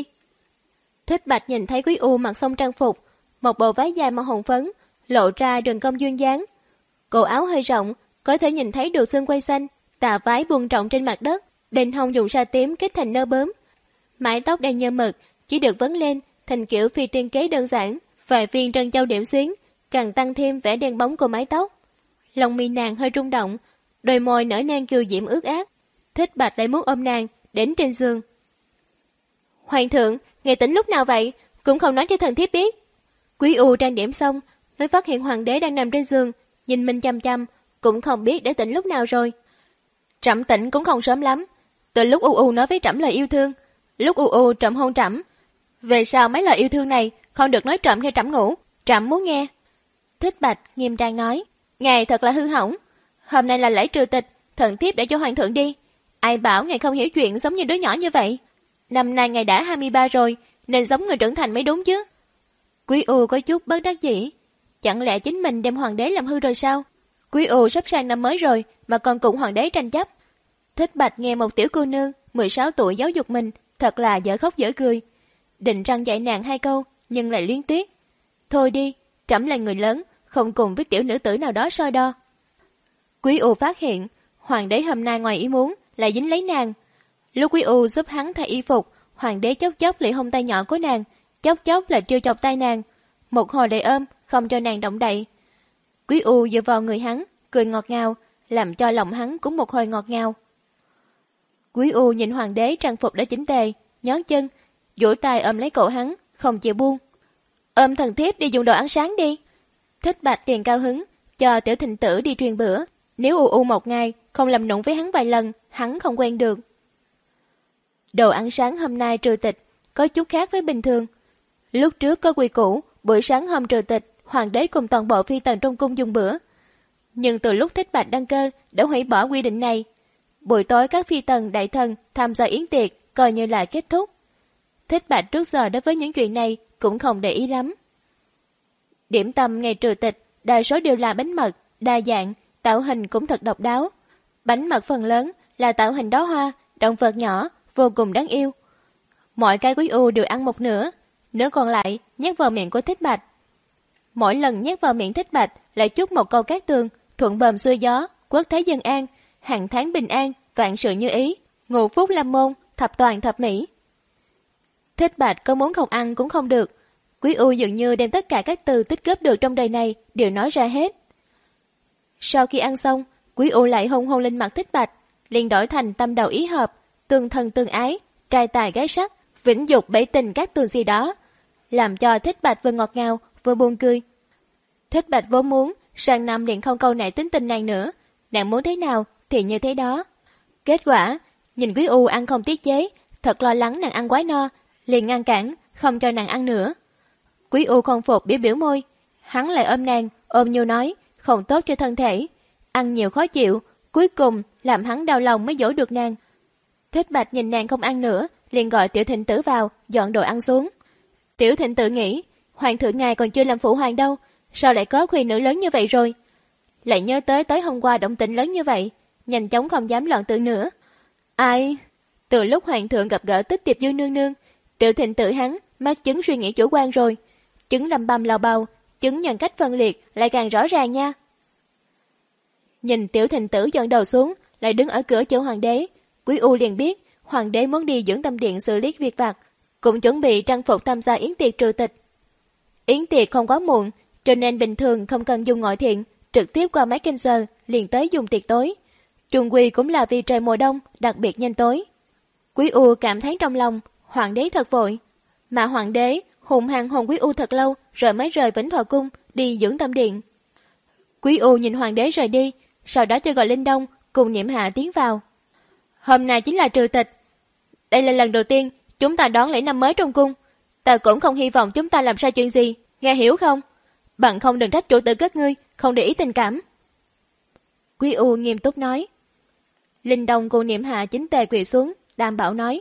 Thích Bạch nhìn thấy Quý U mặc xong trang phục, một bộ váy dài màu hồng phấn, lộ ra đường cong duyên dáng. Cổ áo hơi rộng, có thể nhìn thấy được xương quai xanh, tà váy buông rộng trên mặt đất, bên hông dùng sa tím kết thành nơ bướm. Mái tóc đen như mực, chỉ được vấn lên thành kiểu phi tiên kế đơn giản, vài viên trân châu điểm xuyến, càng tăng thêm vẻ đen bóng của mái tóc. Lòng mi nàng hơi rung động, đôi môi nở nang kiều diễm ướt át. Thích Bạch lại muốn ôm nàng đến trên giường. Hoàng thượng, ngài tỉnh lúc nào vậy? Cũng không nói cho thần thiếp biết. Quý U trang điểm xong, mới phát hiện hoàng đế đang nằm trên giường, nhìn mình chăm chăm, cũng không biết đã tỉnh lúc nào rồi. Trẫm tỉnh cũng không sớm lắm. Từ lúc U U nói với trẫm lời yêu thương, lúc U U trộm hôn trẫm. Về sau mấy lời yêu thương này không được nói trộm khi trẫm ngủ, trẫm muốn nghe. Thích Bạch nghiêm trang nói, ngài thật là hư hỏng. Hôm nay là lễ trừ tịch, thần thiếp để cho hoàng thượng đi. Ai bảo ngài không hiểu chuyện giống như đứa nhỏ như vậy? Năm nay ngài đã hai mươi ba rồi, nên giống người trưởng thành mới đúng chứ. Quý U có chút bất đắc dĩ. Chẳng lẽ chính mình đem hoàng đế làm hư rồi sao? Quý U sắp sang năm mới rồi mà còn cùng hoàng đế tranh chấp. Thích Bạch nghe một tiểu cô nương mười sáu tuổi giáo dục mình, thật là dở khóc dở cười. Định răng dạy nàng hai câu, nhưng lại luyến tiếc. Thôi đi, trẫm là người lớn, không cùng với tiểu nữ tử nào đó so đo. Quý U phát hiện, hoàng đế hôm nay ngoài ý muốn lại dính lấy nàng. Lúc Quý U giúp hắn thay y phục, hoàng đế chốc chốc lại hôn tay nhỏ của nàng, chốc chốc là trêu chọc tay nàng, một hồi lại ôm, không cho nàng động đậy. Quý U dựa vào người hắn, cười ngọt ngào, làm cho lòng hắn cũng một hồi ngọt ngào. Quý U nhìn hoàng đế trang phục đã chỉnh tề, nhón chân, duỗi tay ôm lấy cổ hắn, không chịu buông. Ôm thần thiếp đi dùng đồ ăn sáng đi. Thích Bạch tiền cao hứng, cho tiểu thịnh tử đi truyền bữa. Nếu U U một ngày không làm nụng với hắn vài lần, hắn không quen được. Đồ ăn sáng hôm nay trừ tịch, có chút khác với bình thường. Lúc trước có quy củ, buổi sáng hôm trừ tịch, hoàng đế cùng toàn bộ phi tần trong cung dùng bữa. Nhưng từ lúc Thích Bạch đăng cơ đã hủy bỏ quy định này. Buổi tối các phi tần đại thần tham gia yến tiệc coi như là kết thúc. Thích Bạch trước giờ đối với những chuyện này cũng không để ý lắm. Điểm tâm ngày trừ tịch đa số đều là bánh mật, đa dạng, tạo hình cũng thật độc đáo. Bánh mật phần lớn là tạo hình đóa hoa, động vật nhỏ, vô cùng đáng yêu. Mọi cái Quý U đều ăn một nửa, nửa còn lại nhét vào miệng của Thích Bạch. Mỗi lần nhét vào miệng Thích Bạch lại chúc một câu cát tường, thuận bờm xuôi gió, quốc thái dân an, hàng tháng bình an, vạn sự như ý, ngũ phúc lâm môn, thập toàn thập mỹ. Thích Bạch có muốn không ăn cũng không được. Quý U dường như đem tất cả các từ tích góp được trong đời này đều nói ra hết. Sau khi ăn xong, Quý U lại hôn hôn lên mặt Thích Bạch, liền đổi thành tâm đầu ý hợp, tương thân tương ái, trai tài gái sắc, vĩnh dục bẫy tình các tường gì đó, làm cho Thích Bạch vừa ngọt ngào vừa buồn cười. Thích Bạch vốn muốn sang năm liền không câu nệ tính tình nàng nữa, nàng muốn thế nào thì như thế đó. Kết quả nhìn Quý U ăn không tiết chế, thật lo lắng nàng ăn quá no, liền ngăn cản không cho nàng ăn nữa. Quý U không phục biểu biểu môi, hắn lại ôm nàng, ôm nhu nói không tốt cho thân thể, ăn nhiều khó chịu, cuối cùng làm hắn đau lòng mới dỗ được nàng. Thích Bạch nhìn nàng không ăn nữa, liền gọi Tiểu Thịnh Tử vào dọn đồ ăn xuống. Tiểu Thịnh Tử nghĩ, hoàng thượng ngài còn chưa làm phụ hoàng đâu, sao lại có khuê nữ lớn như vậy rồi? Lại nhớ tới tới hôm qua động tĩnh lớn như vậy, nhanh chóng không dám loạn tưởng nữa. Ai? Từ lúc hoàng thượng gặp gỡ Tích Tiệp Dư nương nương, Tiểu Thịnh Tử hắn mắc chứng suy nghĩ chủ quan rồi, chứng lầm bầm lào bào, chứng nhân cách phân liệt lại càng rõ ràng nha. Nhìn Tiểu Thịnh Tử dọn đầu xuống, lại đứng ở cửa chỗ hoàng đế, Quý U liền biết hoàng đế muốn đi dưỡng tâm điện xử lý việc vặt, cũng chuẩn bị trang phục tham gia yến tiệc trừ tịch. Yến tiệc không quá muộn, cho nên bình thường không cần dùng ngồi thiện, trực tiếp qua mấy canh giờ liền tới dùng tiệc tối. Chung quy cũng là vì trời mùa đông đặc biệt nhanh tối. Quý U cảm thấy trong lòng hoàng đế thật vội, mà hoàng đế hùng hăng hùng Quý U thật lâu rồi mới rời Vĩnh Thọ cung đi dưỡng tâm điện. Quý U nhìn hoàng đế rời đi, sau đó cho gọi Linh Đông cùng Niệm Hạ tiến vào. Hôm nay chính là trừ tịch, đây là lần đầu tiên chúng ta đón lễ năm mới trong cung, ta cũng không hy vọng chúng ta làm sai chuyện gì, nghe hiểu không? Bạn không đừng trách chủ tử các ngươi không để ý tình cảm. Quý U nghiêm túc nói. Linh Đông cùng Niệm Hạ chính tề quỳ xuống, đảm bảo nói.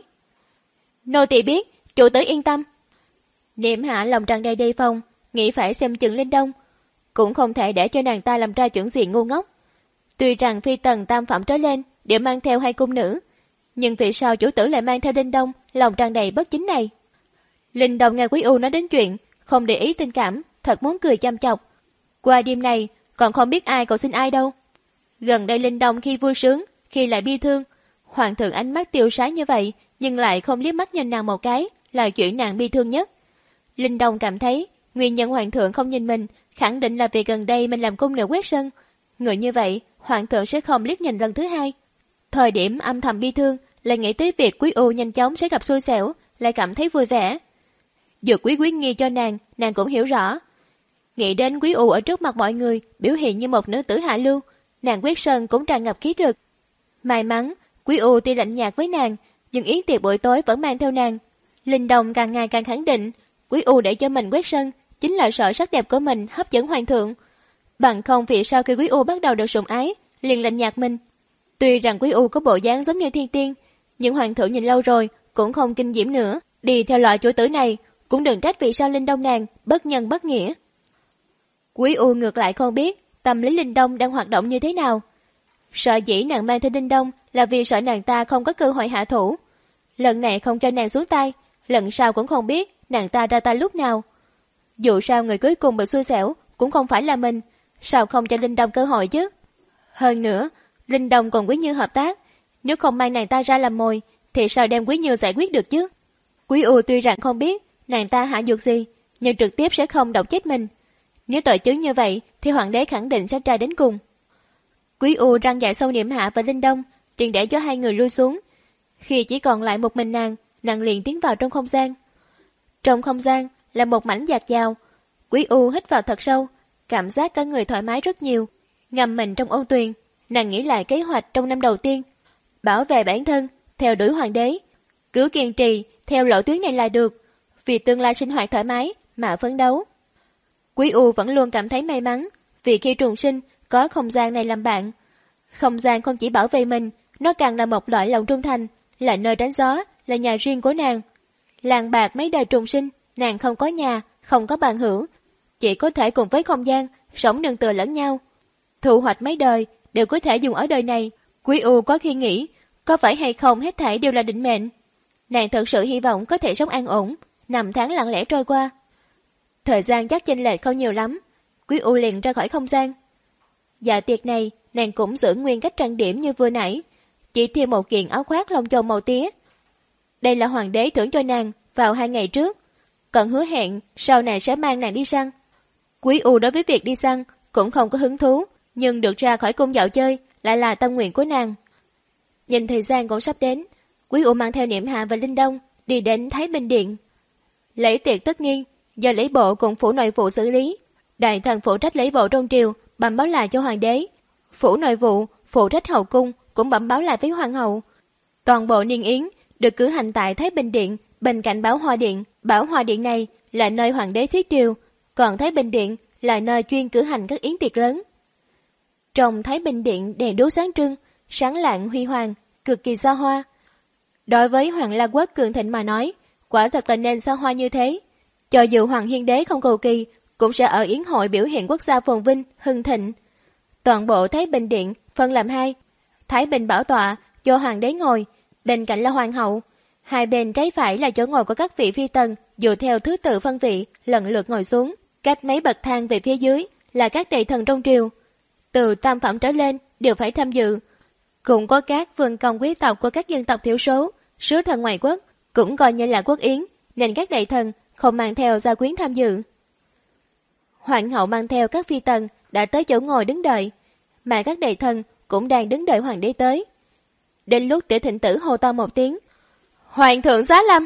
Nô tỳ biết, chủ tử yên tâm. Niệm Hạ lòng tràn đầy đề phòng, nghĩ phải xem chừng Linh Đông, cũng không thể để cho nàng ta làm ra chuyện gì ngu ngốc. Tuy rằng phi tần tam phẩm trở lên đều mang theo hai cung nữ, nhưng vì sao chủ tử lại mang theo Linh Đông lòng tràn đầy bất chính này? Linh Đông nghe Quý U nói đến chuyện không để ý tình cảm, thật muốn cười chăm chọc. Qua đêm này còn không biết ai cầu xin ai đâu. Gần đây Linh Đông khi vui sướng, khi lại bi thương. Hoàng thượng ánh mắt tiêu sái như vậy, nhưng lại không liếc mắt nhìn nàng một cái, là chuyện nàng bi thương nhất. Linh Đông cảm thấy nguyên nhân hoàng thượng không nhìn mình khẳng định là vì gần đây mình làm cung nữ quét sân. Người như vậy hoàng thượng sẽ không liếc nhìn lần thứ hai. Thời điểm âm thầm bi thương là nghĩ tới việc Quý U nhanh chóng sẽ gặp xui xẻo, lại cảm thấy vui vẻ. Dược Quý Quý nghi cho nàng, nàng cũng hiểu rõ. Nghĩ đến Quý U ở trước mặt mọi người biểu hiện như một nữ tử hạ lưu, nàng quét sân cũng tràn ngập khí lực. May mắn Quý U tuy lạnh nhạt với nàng, nhưng yến tiệc buổi tối vẫn mang theo nàng. Linh Đông càng ngày càng khẳng định Quý U để cho mình quét sân chính là sợ sắc đẹp của mình hấp dẫn hoàng thượng. Bằng không vì sao khi Quý U bắt đầu được sủng ái liền lạnh nhạt mình. Tuy rằng Quý U có bộ dáng giống như thiên tiên, nhưng hoàng thượng nhìn lâu rồi cũng không kinh diễm nữa. Đi theo loại chủ tử này cũng đừng trách vì sao Linh Đông nàng bất nhân bất nghĩa. Quý U ngược lại không biết tâm lý Linh Đông đang hoạt động như thế nào. Sợ dĩ nàng mang theo Linh Đông là vì sợ nàng ta không có cơ hội hạ thủ. Lần này không cho nàng xuống tay, lần sau cũng không biết nàng ta ra tay lúc nào. Dù sao người cuối cùng bị xui xẻo cũng không phải là mình, sao không cho Linh Đông cơ hội chứ? Hơn nữa, Linh Đông còn Quý Như hợp tác, nếu không mang nàng ta ra làm mồi thì sao đem Quý Như giải quyết được chứ? Quý U tuy rằng không biết nàng ta hạ dược gì, nhưng trực tiếp sẽ không độc chết mình. Nếu tội chứng như vậy thì hoàng đế khẳng định sẽ trai đến cùng. Quý U răng dạy sâu Niệm Hạ và Linh Đông, liền để cho hai người lui xuống. Khi chỉ còn lại một mình nàng, nàng liền tiến vào trong không gian. Trong không gian là một mảnh dạt dào. Quý U hít vào thật sâu, cảm giác cả người thoải mái rất nhiều. Ngâm mình trong ôn tuyền, nàng nghĩ lại kế hoạch trong năm đầu tiên, bảo vệ bản thân, theo đuổi hoàng đế, cứ kiên trì theo lộ tuyến này là được, vì tương lai sinh hoạt thoải mái mà phấn đấu. Quý U vẫn luôn cảm thấy may mắn, vì khi trùng sinh có không gian này làm bạn. Không gian không chỉ bảo vệ mình, nó càng là một loại lòng trung thành, là nơi tránh gió, là nhà riêng của nàng. Làng bạc mấy đời trùng sinh, nàng không có nhà, không có bạn hữu, chỉ có thể cùng với không gian, sống nương tựa lẫn nhau. Thu hoạch mấy đời, đều có thể dùng ở đời này. Quý U có khi nghĩ, có phải hay không hết thảy đều là định mệnh. Nàng thật sự hy vọng có thể sống an ổn, năm tháng lặng lẽ trôi qua. Thời gian chắc chênh lệch không nhiều lắm, Quý U liền ra khỏi không gian. Dạ tiệc này, nàng cũng giữ nguyên cách trang điểm như vừa nãy, chỉ thêm một kiện áo khoác lông châu màu tía. Đây là hoàng đế thưởng cho nàng vào hai ngày trước, còn hứa hẹn sau này sẽ mang nàng đi săn. Quý U đối với việc đi săn cũng không có hứng thú, nhưng được ra khỏi cung dạo chơi lại là tâm nguyện của nàng. Nhìn thời gian cũng sắp đến, Quý U mang theo Niệm Hạ và Linh Đông đi đến Thái Bình Điện. Lễ tiệc tất nhiên do lễ bộ cùng phủ nội vụ xử lý. Đại thần phụ trách lễ bộ trong triều bẩm báo lại cho hoàng đế, phủ nội vụ phụ trách hậu cung cũng bẩm báo lại với hoàng hậu. Toàn bộ niên yến được cử hành tại Thái Bình Điện bên cạnh Bảo Hoa Điện. Bảo Hoa Điện này là nơi hoàng đế thiết triều, còn Thái Bình Điện là nơi chuyên cử hành các yến tiệc lớn. Trong Thái Bình Điện đèn đuốc sáng trưng, sáng lạng huy hoàng, cực kỳ xa hoa. Đối với Hoàng La Quốc cường thịnh mà nói, quả thật là nên xa hoa như thế. Cho dù Hoàng Hiên Đế không cầu kỳ, cũng sẽ ở yến hội biểu hiện quốc gia phồn vinh, hưng thịnh. Toàn bộ Thái Bình Điện phân làm hai. Thái Bình bảo tọa cho hoàng đế ngồi, bên cạnh là hoàng hậu. Hai bên trái phải là chỗ ngồi của các vị phi tần, dựa theo thứ tự phân vị, lần lượt ngồi xuống. Cách mấy bậc thang về phía dưới là các đại thần trong triều. Từ tam phẩm trở lên đều phải tham dự. Cũng có các vương công quý tộc của các dân tộc thiểu số, sứ thần ngoại quốc, cũng coi như là quốc yến, nên các đại thần không mang theo gia quyến tham dự. Hoàng hậu mang theo các phi tần đã tới chỗ ngồi đứng đợi, mà các đại thần cũng đang đứng đợi hoàng đế tới. Đến lúc Tiểu Thịnh Tử hô to một tiếng, "Hoàng thượng giá lâm!"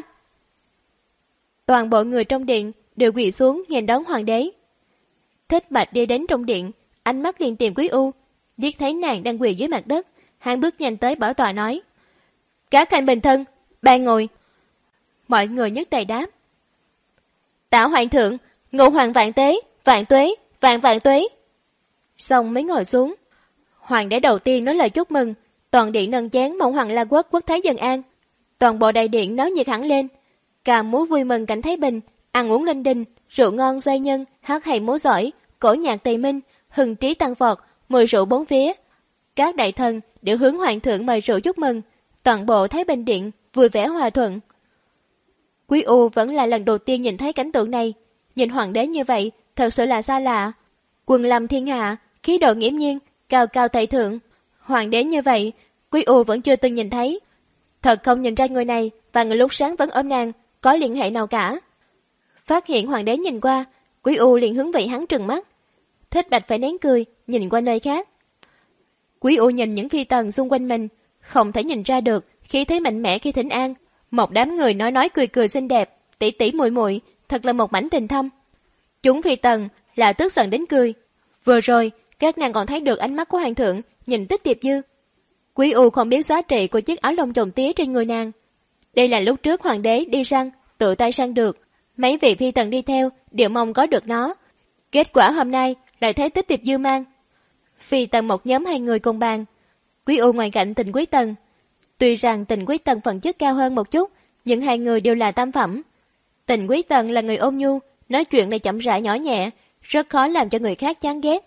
Toàn bộ người trong điện đều quỳ xuống nhìn đón hoàng đế. Thích Bạch đi đến trong điện, ánh mắt liền tìm Quý U, liếc thấy nàng đang quỳ dưới mặt đất, hắn bước nhanh tới bảo tọa nói, "Các khanh bình thân, ban ngồi." Mọi người nhất tay đáp, "Tạ hoàng thượng, ngũ hoàng vạn tế, vạn tuế, vạn vạn tuế." Xong mới ngồi xuống. Hoàng đế đầu tiên nói lời chúc mừng, toàn điện nâng chén mong Hoàng La Quốc quốc thái dân an. Toàn bộ đại điện náo nhiệt hẳn lên, ca múa vui mừng cảnh thái bình, ăn uống linh đình, rượu ngon giai nhân, hát hay múa giỏi, cổ nhạc tề minh, hưng trí tăng vọt, mùi rượu bốn phía. Các đại thần đều hướng hoàng thượng mời rượu chúc mừng, toàn bộ Thái Bình Điện vui vẻ hòa thuận. Quý U vẫn là lần đầu tiên nhìn thấy cảnh tượng này, nhìn hoàng đế như vậy thật sự là xa lạ. Quân lâm thiên hạ, khí độ nghiễm nhiên, cao cao tại thượng. Hoàng đế như vậy, Quý U vẫn chưa từng nhìn thấy. Thật không nhìn ra người này và người lúc sáng vẫn ôm nàng có liên hệ nào cả. Phát hiện hoàng đế nhìn qua, Quý U liền hướng về hắn trừng mắt. Thích Bạch phải nén cười, nhìn qua nơi khác. Quý U nhìn những phi tần xung quanh mình, không thể nhìn ra được khí thế mạnh mẽ khi thỉnh an. Một đám người nói nói cười cười xinh đẹp, tỉ tỉ muội muội, thật là một mảnh tình thâm. Chúng phi tần là tức giận đến cười. Vừa rồi, các nàng còn thấy được ánh mắt của hoàng thượng nhìn Tích Tiệp Dư. Quý U không biết giá trị của chiếc áo lông chồng tía trên người nàng. Đây là lúc trước hoàng đế đi săn, tự tay săn được. Mấy vị phi tần đi theo đều mong có được nó. Kết quả hôm nay lại thấy Tích Tiệp Dư mang. Phi tần một nhóm hai người cùng bàn. Quý U ngoài cạnh Tình Quý Tần. Tuy rằng Tình Quý Tần phần chức cao hơn một chút, nhưng hai người đều là tam phẩm. Tình Quý Tần là người ôn nhu, nói chuyện này chậm rãi nhỏ nhẹ, rất khó làm cho người khác chán ghét.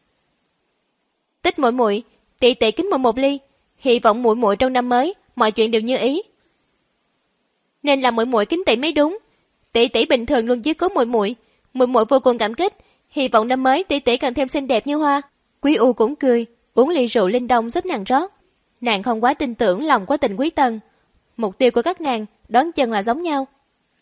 Tích muội muội, tỷ tỷ kính muội một ly, hy vọng muội muội trong năm mới mọi chuyện đều như ý. Nên là muội muội kính tỷ mới đúng. Tỷ tỷ bình thường luôn chiếu cố muội muội, muội muội vô cùng cảm kích, hy vọng năm mới tỷ tỷ càng thêm xinh đẹp như hoa. Quý U cũng cười, uống ly rượu Linh Đông giúp nàng rót. Nàng không quá tin tưởng lòng của Tình Quý Tần. Mục tiêu của các nàng đoán chừng là giống nhau.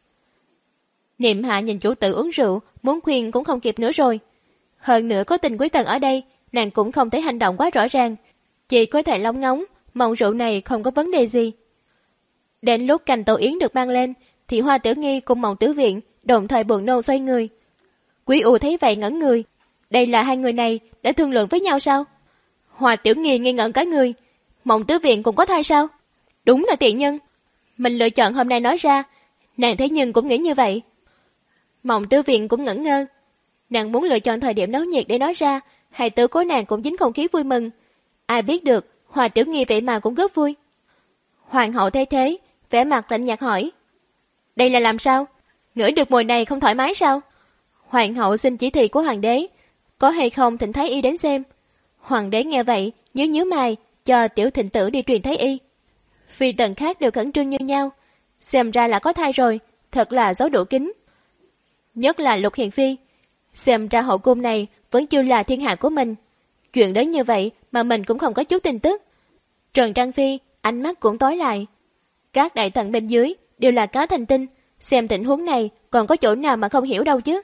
Niệm Hạ nhìn chủ tử uống rượu, muốn khuyên cũng không kịp nữa rồi. Hơn nữa có Tình Quý Tần ở đây, nàng cũng không thể hành động quá rõ ràng, chỉ có thể lóng ngóng, mong rượu này không có vấn đề gì. Đến lúc cành tổ yến được mang lên, thì Hoa Tiểu Nghi cùng Mộng Tử Viện đồng thời buồn nôn xoay người. Quý U thấy vậy ngẩn người, đây là hai người này đã thương lượng với nhau sao? Hoa Tiểu Nghi nghi ngẩn cả người, Mộng Tử Viện cũng có thai sao? Đúng là tiện nhân. Mình lựa chọn hôm nay nói ra, nàng thế nhưng cũng nghĩ như vậy. Mộng Tử Viện cũng ngẩn ngơ, nàng muốn lựa chọn thời điểm náo nhiệt để nói ra, hai tử của nàng cũng dính không khí vui mừng. Ai biết được, Hoa Tiểu Nghi vậy mà cũng rất vui. Hoàng hậu thấy thế, vẻ mặt lạnh nhạt hỏi: đây là làm sao? Ngửi được mùi này không thoải mái sao? Hoàng hậu xin chỉ thị của hoàng đế, có hay không thỉnh thái y đến xem. Hoàng đế nghe vậy, nhíu nhíu mày, cho tiểu thịnh tử đi truyền thái y. Phi tần khác đều khẩn trương như nhau, xem ra là có thai rồi, thật là giấu đủ kín. Nhất là Lục Hiền Phi, xem ra hậu cung này vẫn chưa là thiên hạ của mình. Chuyện đến như vậy mà mình cũng không có chút tin tức. Trần Trang Phi, ánh mắt cũng tối lại. Các đại thần bên dưới đều là cá thành tinh, xem tình huống này còn có chỗ nào mà không hiểu đâu chứ.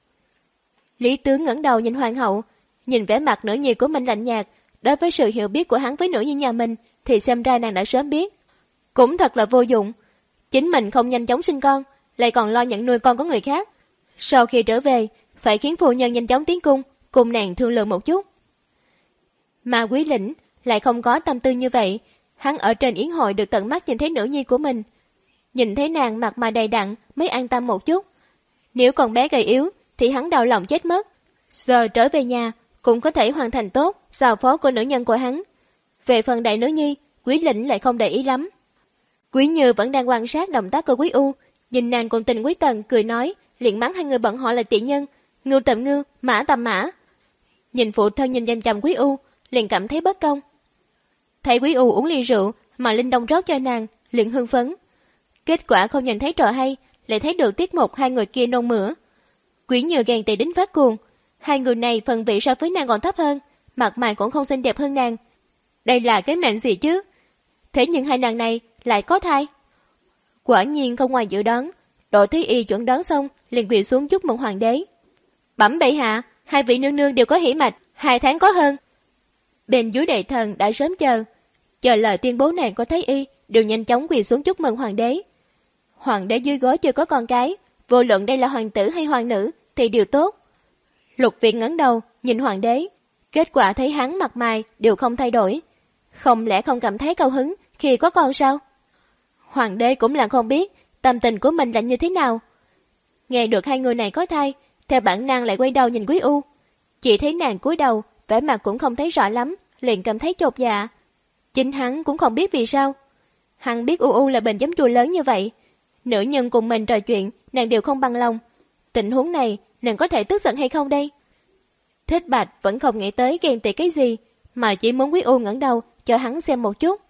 Lý tướng ngẩng đầu nhìn hoàng hậu, nhìn vẻ mặt nữ nhi của mình lạnh nhạt, đối với sự hiểu biết của hắn với nữ nhi nhà mình thì xem ra nàng đã sớm biết. Cũng thật là vô dụng, chính mình không nhanh chóng sinh con, lại còn lo nhận nuôi con của người khác. Sau khi trở về, phải khiến phu nhân nhanh chóng tiến cung, cùng nàng thương lượng một chút. Mà Quý Lĩnh lại không có tâm tư như vậy, hắn ở trên yến hội được tận mắt nhìn thấy nữ nhi của mình, nhìn thấy nàng mặt mày đầy đặn mới an tâm một chút. Nếu còn bé gầy yếu thì hắn đau lòng chết mất. Giờ trở về nhà cũng có thể hoàn thành tốt giao phó của nữ nhân của hắn. Về phần đại nữ nhi, Quý Lĩnh lại không để ý lắm. Quý Như vẫn đang quan sát động tác của Quý U, nhìn nàng cùng Tình Quý Tần cười nói, liền mắng hai người bọn họ là tiện nhân, ngưu tầm ngưu, mã tầm mã. Nhìn phụ thân nhìn chằm chằm Quý U, liền cảm thấy bất công. Thấy Quý U uống ly rượu mà Linh Đông rót cho nàng, liền hưng phấn. Kết quả không nhìn thấy trò hay, lại thấy được tiết mục hai người kia nôn mửa. Quý Như ghen tị đến phát cuồng, hai người này phần vị so với nàng còn thấp hơn, mặt mày cũng không xinh đẹp hơn nàng. Đây là cái mệnh gì chứ? Thế nhưng hai nàng này lại có thai. Quả nhiên không ngoài dự đoán, Đỗ Thế Y chuẩn đoán xong liền quỳ xuống chúc mừng hoàng đế. Bẩm bệ hạ, hai vị nương nương đều có hỉ mạch, hai tháng có hơn. Bên dưới đại thần đã sớm chờ, chờ lời tuyên bố này của Thái Y đều nhanh chóng quỳ xuống chúc mừng hoàng đế. Hoàng đế dưới gối chưa có con cái, vô luận đây là hoàng tử hay hoàng nữ thì đều tốt. Lục Viện ngẩng đầu nhìn hoàng đế, kết quả thấy hắn mặt mày đều không thay đổi. Không lẽ không cảm thấy cao hứng khi có con sao? Hoàng đế cũng là không biết tâm tình của mình là như thế nào. Nghe được hai người này có thai, theo bản năng lại quay đầu nhìn Quý U. Chỉ thấy nàng cúi đầu, vẻ mặt cũng không thấy rõ lắm, liền cảm thấy chột dạ. Chính hắn cũng không biết vì sao. Hắn biết U U là bệnh giấm chua lớn như vậy, nữ nhân cùng mình trò chuyện nàng đều không bằng lòng. Tình huống này nàng có thể tức giận hay không đây? Thích Bạch vẫn không nghĩ tới ghen tị cái gì, mà chỉ muốn Quý U ngẩng đầu cho hắn xem một chút.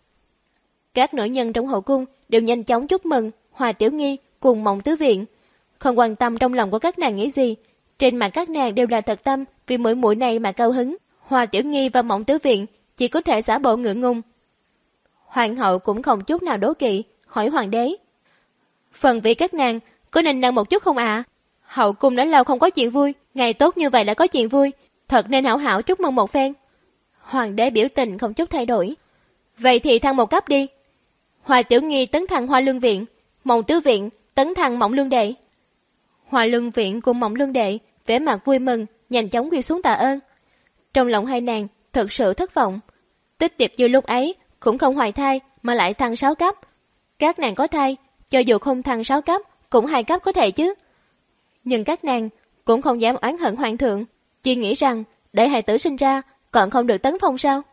Các nữ nhân trong hậu cung đều nhanh chóng chúc mừng Hoa Tiểu Nghi cùng Mộng Tứ Viện, không quan tâm trong lòng của các nàng nghĩ gì, trên mặt các nàng đều là thật tâm vì mỗi mũi này mà cao hứng. Hoa Tiểu Nghi và Mộng Tứ Viện chỉ có thể giả bộ ngượng ngùng. Hoàng hậu cũng không chút nào đố kỵ, hỏi hoàng đế: phần vị các nàng có nên nâng một chút không ạ? À? Hậu cung đã lâu không có chuyện vui, ngày tốt như vậy là có chuyện vui, thật nên hảo hảo chúc mừng một phen. Hoàng đế biểu tình không chút thay đổi: vậy thì thăng một cấp đi. Hoa Tiểu Nghi tấn thăng Hoa Lương Viện, Mộng Tứ Viện tấn thăng Mộng Lương Đệ. Hoa Lương Viện cùng Mộng Lương Đệ vẻ mặt vui mừng, nhanh chóng quỳ xuống tạ ơn. Trong lòng hai nàng thật sự thất vọng. Tích Tiệp Dư lúc ấy cũng không hoài thai mà lại thăng sáu cấp. Các nàng có thai, cho dù không thăng sáu cấp cũng hai cấp có thể chứ. Nhưng các nàng cũng không dám oán hận hoàng thượng, chỉ nghĩ rằng để hài tử sinh ra còn không được tấn phong sao.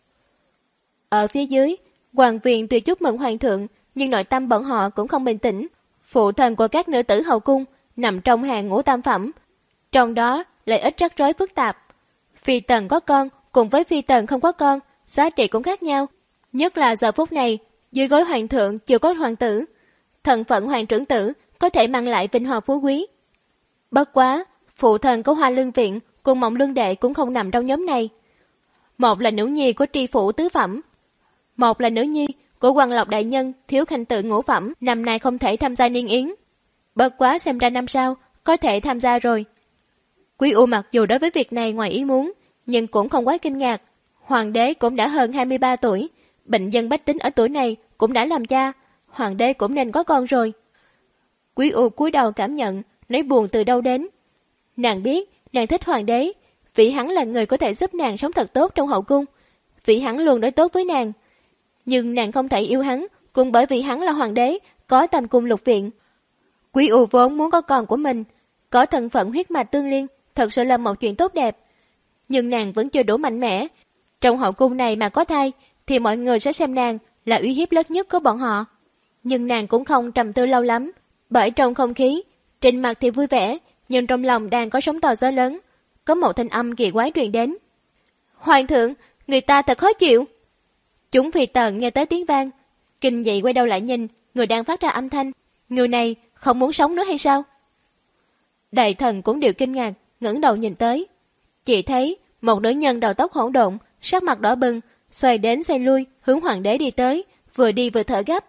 Ở phía dưới, hoàng viện tuy chúc mừng hoàng thượng, nhưng nội tâm bọn họ cũng không bình tĩnh. Phụ thân của các nữ tử hậu cung nằm trong hàng ngũ tam phẩm, trong đó lại ít rắc rối phức tạp. Phi tần có con cùng với phi tần không có con, giá trị cũng khác nhau. Nhất là giờ phút này, dưới gối hoàng thượng chưa có hoàng tử, thân phận hoàng trưởng tử có thể mang lại vinh hoa phú quý. Bất quá, phụ thân của Hoa Lương Viện cùng Mộng Lương Đệ cũng không nằm trong nhóm này. Một là nữ nhi của tri phủ tứ phẩm, một là nữ nhi của Hoàng Lộc đại nhân thiếu khanh tự ngũ phẩm, năm nay không thể tham gia niên yến. Bất quá xem ra năm sau có thể tham gia rồi. Quý U mặc dù đối với việc này ngoài ý muốn, nhưng cũng không quá kinh ngạc. Hoàng đế cũng đã hơn hai mươi ba tuổi, bệnh dân bách tính ở tuổi này cũng đã làm cha, hoàng đế cũng nên có con rồi. Quý U cúi đầu cảm nhận, lấy buồn từ đâu đến. Nàng biết nàng thích hoàng đế, vì hắn là người có thể giúp nàng sống thật tốt trong hậu cung, vì hắn luôn đối tốt với nàng. Nhưng nàng không thể yêu hắn, cũng bởi vì hắn là hoàng đế, có tam cung lục viện. Quý U vốn muốn có con của mình, có thân phận huyết mạch tương liên, thật sự là một chuyện tốt đẹp. nhưng nàng vẫn chưa đủ mạnh mẽ. Trong hậu cung này mà có thai, thì mọi người sẽ xem nàng là uy hiếp lớn nhất của bọn họ. Nhưng nàng cũng không trầm tư lâu lắm, bởi trong không khí, trên mặt thì vui vẻ, nhưng trong lòng đang có sóng to gió lớn. Có một thanh âm kỳ quái truyền đến. Hoàng thượng, người ta thật khó chịu. Chúng phi tần nghe tới tiếng vang, kinh dị quay đầu lại nhìn người đang phát ra âm thanh. Người này không muốn sống nữa hay sao? Đại thần cũng đều kinh ngạc, ngẩng đầu nhìn tới. Chỉ thấy một nữ nhân đầu tóc hỗn độn, sắc mặt đỏ bừng, xoay đến xoay lui hướng hoàng đế đi tới, vừa đi vừa thở gấp.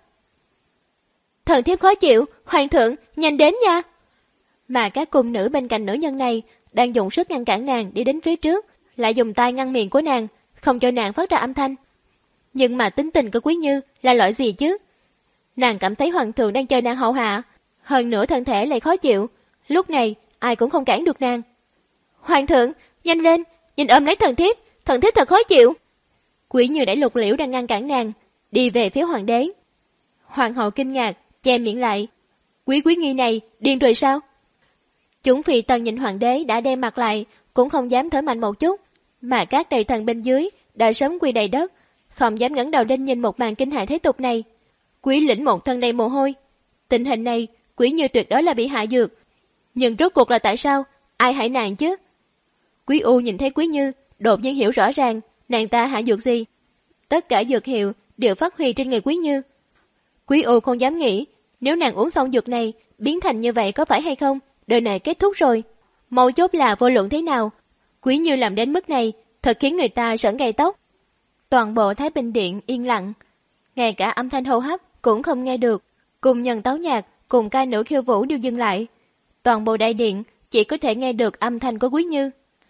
Thần thiếp khó chịu, hoàng thượng, nhanh đến nha. Mà các cung nữ bên cạnh nữ nhân này đang dùng sức ngăn cản nàng đi đến phía trước, lại dùng tay ngăn miệng của nàng, không cho nàng phát ra âm thanh. Nhưng mà tính tình của Quý Như là loại gì chứ? Nàng cảm thấy hoàng thượng đang chờ nàng hậu hạ, hơn nữa thân thể lại khó chịu, lúc này ai cũng không cản được nàng. Hoàng thượng, nhanh lên, nhìn ôm lấy thần thiếp, thần thiếp thật khó chịu. Quý Như đẩy Lục Liễu đang ngăn cản nàng, đi về phía hoàng đế. Hoàng hậu kinh ngạc, che miệng lại. Quý Quý Nghi này điên rồi sao? Chúng phi tần nhìn hoàng đế đã đem mặt lại, cũng không dám thở mạnh một chút, mà các đầy thần bên dưới đã sớm quỳ đầy đất, không dám ngẩng đầu lên nhìn một màn kinh hại thế tục này. Quý lĩnh một thân đầy mồ hôi. Tình hình này, Quý Như tuyệt đối là bị hạ dược. Nhưng rốt cuộc là tại sao? Ai hại nàng chứ? Quý U nhìn thấy Quý Như, đột nhiên hiểu rõ ràng nàng ta hạ dược gì. Tất cả dược hiệu đều phát huy trên người Quý Như. Quý U không dám nghĩ, nếu nàng uống xong dược này, biến thành như vậy có phải hay không, đời này kết thúc rồi. Mấu chốt là vô luận thế nào, Quý Như làm đến mức này, thật khiến người ta sởn gai tóc. Toàn bộ Thái Bình Điện yên lặng, ngay cả âm thanh hô hấp cũng không nghe được. Cùng nhân tấu nhạc, cùng ca nữ khiêu vũ đều dừng lại. Toàn bộ đại điện chỉ có thể nghe được âm thanh của Quý Như.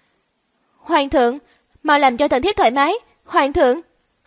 Hoàng thượng, mau làm cho thần thiếp thoải mái, hoàng thượng.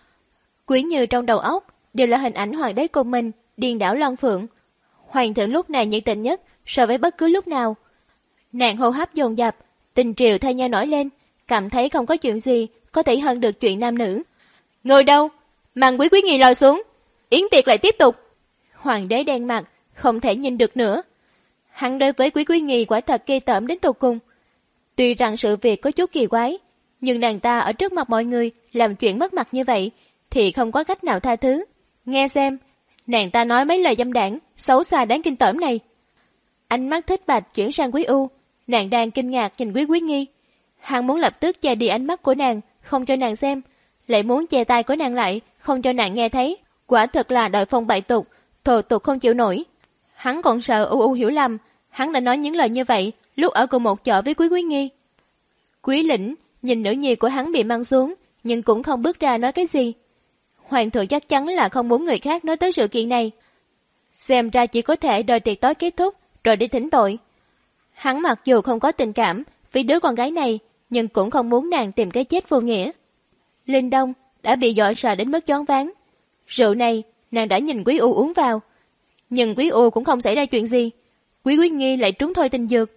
Quý Như trong đầu óc đều là hình ảnh hoàng đế cùng mình, điên đảo Long Phượng. Hoàng thượng lúc này nhiệt tình nhất so với bất cứ lúc nào. Nàng hô hấp dồn dập, tình triều thay nhau nổi lên, cảm thấy không có chuyện gì có thể hơn được chuyện nam nữ. Ngồi đâu? Màn quý quý nghi lòi xuống, yến tiệc lại tiếp tục. Hoàng đế đen mặt, không thể nhìn được nữa. Hắn đối với quý quý nghi quả thật ghê tởm đến tột cùng. Tuy rằng sự việc có chút kỳ quái, nhưng nàng ta ở trước mặt mọi người làm chuyện mất mặt như vậy thì không có cách nào tha thứ. Nghe xem, nàng ta nói mấy lời dâm đảng, xấu xa đáng kinh tởm này. Ánh mắt Thích Bạch chuyển sang Quý U, nàng đang kinh ngạc nhìn Quý Quý Nghi. Hắn muốn lập tức che đi ánh mắt của nàng, không cho nàng xem, lại muốn che tai của nàng lại, không cho nàng nghe thấy. Quả thật là đòi phong bại tục, thổ tục không chịu nổi. Hắn còn sợ U U hiểu lầm, hắn đã nói những lời như vậy lúc ở cùng một chợ với Quý Quý Nghi. Quý Lĩnh nhìn nữ nhi của hắn bị mang xuống, nhưng cũng không bước ra nói cái gì. Hoàng thượng chắc chắn là không muốn người khác nói tới sự kiện này. Xem ra chỉ có thể đợi tiệc tối kết thúc rồi đi thỉnh tội. Hắn mặc dù không có tình cảm với đứa con gái này, nhưng cũng không muốn nàng tìm cái chết vô nghĩa. Linh Đông đã bị dọa sợ đến mức choáng váng. Rượu này nàng đã nhìn Quý U uống vào, nhưng Quý U cũng không xảy ra chuyện gì. Quý Quý Nghi lại trúng thôi tình dược.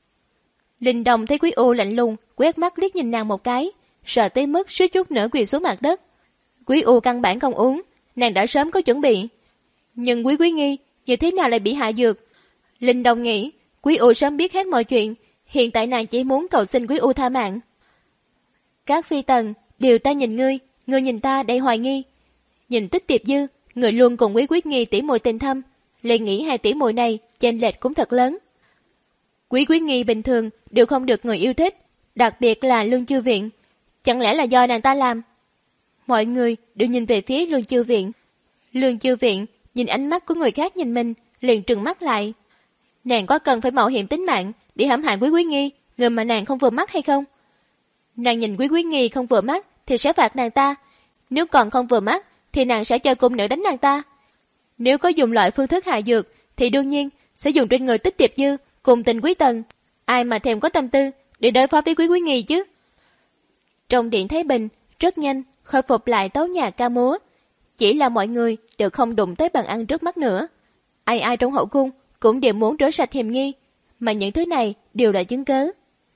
Linh Đông thấy Quý U lạnh lùng, quét mắt liếc nhìn nàng một cái, sợ tới mức suýt chút nữa quỳ xuống mặt đất. Quý U căn bản không uống, nàng đã sớm có chuẩn bị. Nhưng Quý Quý Nghi như thế nào lại bị hạ dược? Linh Đông nghĩ Quý U sớm biết hết mọi chuyện, hiện tại nàng chỉ muốn cầu xin Quý U tha mạng. Các phi tần đều ta nhìn ngươi, ngươi nhìn ta đầy hoài nghi. Nhìn Tích Tiệp Dư, người luôn cùng Quý Quý Nghi tỉ muội tình thâm, liền nghĩ hai tỉ muội này chênh lệch cũng thật lớn. Quý Quý Nghi bình thường đều không được người yêu thích, đặc biệt là Lương Chư Viện. Chẳng lẽ là do nàng ta làm? Mọi người đều nhìn về phía Lương Chư Viện. Lương Chư Viện nhìn ánh mắt của người khác nhìn mình, liền trừng mắt lại. Nàng có cần phải mạo hiểm tính mạng để hãm hại Quý Quý Nghi, người mà nàng không vừa mắt hay không? Nàng nhìn Quý Quý Nghi không vừa mắt thì sẽ phạt nàng ta. Nếu còn không vừa mắt thì nàng sẽ cho cung nữ đánh nàng ta. Nếu có dùng loại phương thức hạ dược thì đương nhiên sẽ dùng trên người Tích Tiệp Dư cùng Tình Quý Tần. Ai mà thèm có tâm tư để đối phó với Quý Quý Nghi chứ? Trong điện Thái Bình rất nhanh khôi phục lại tấu nhạc ca múa. Chỉ là mọi người đều không đụng tới bàn ăn trước mắt nữa. Ai ai trong hậu cung cũng đều muốn rửa sạch hiềm nghi, mà những thứ này đều là chứng cớ.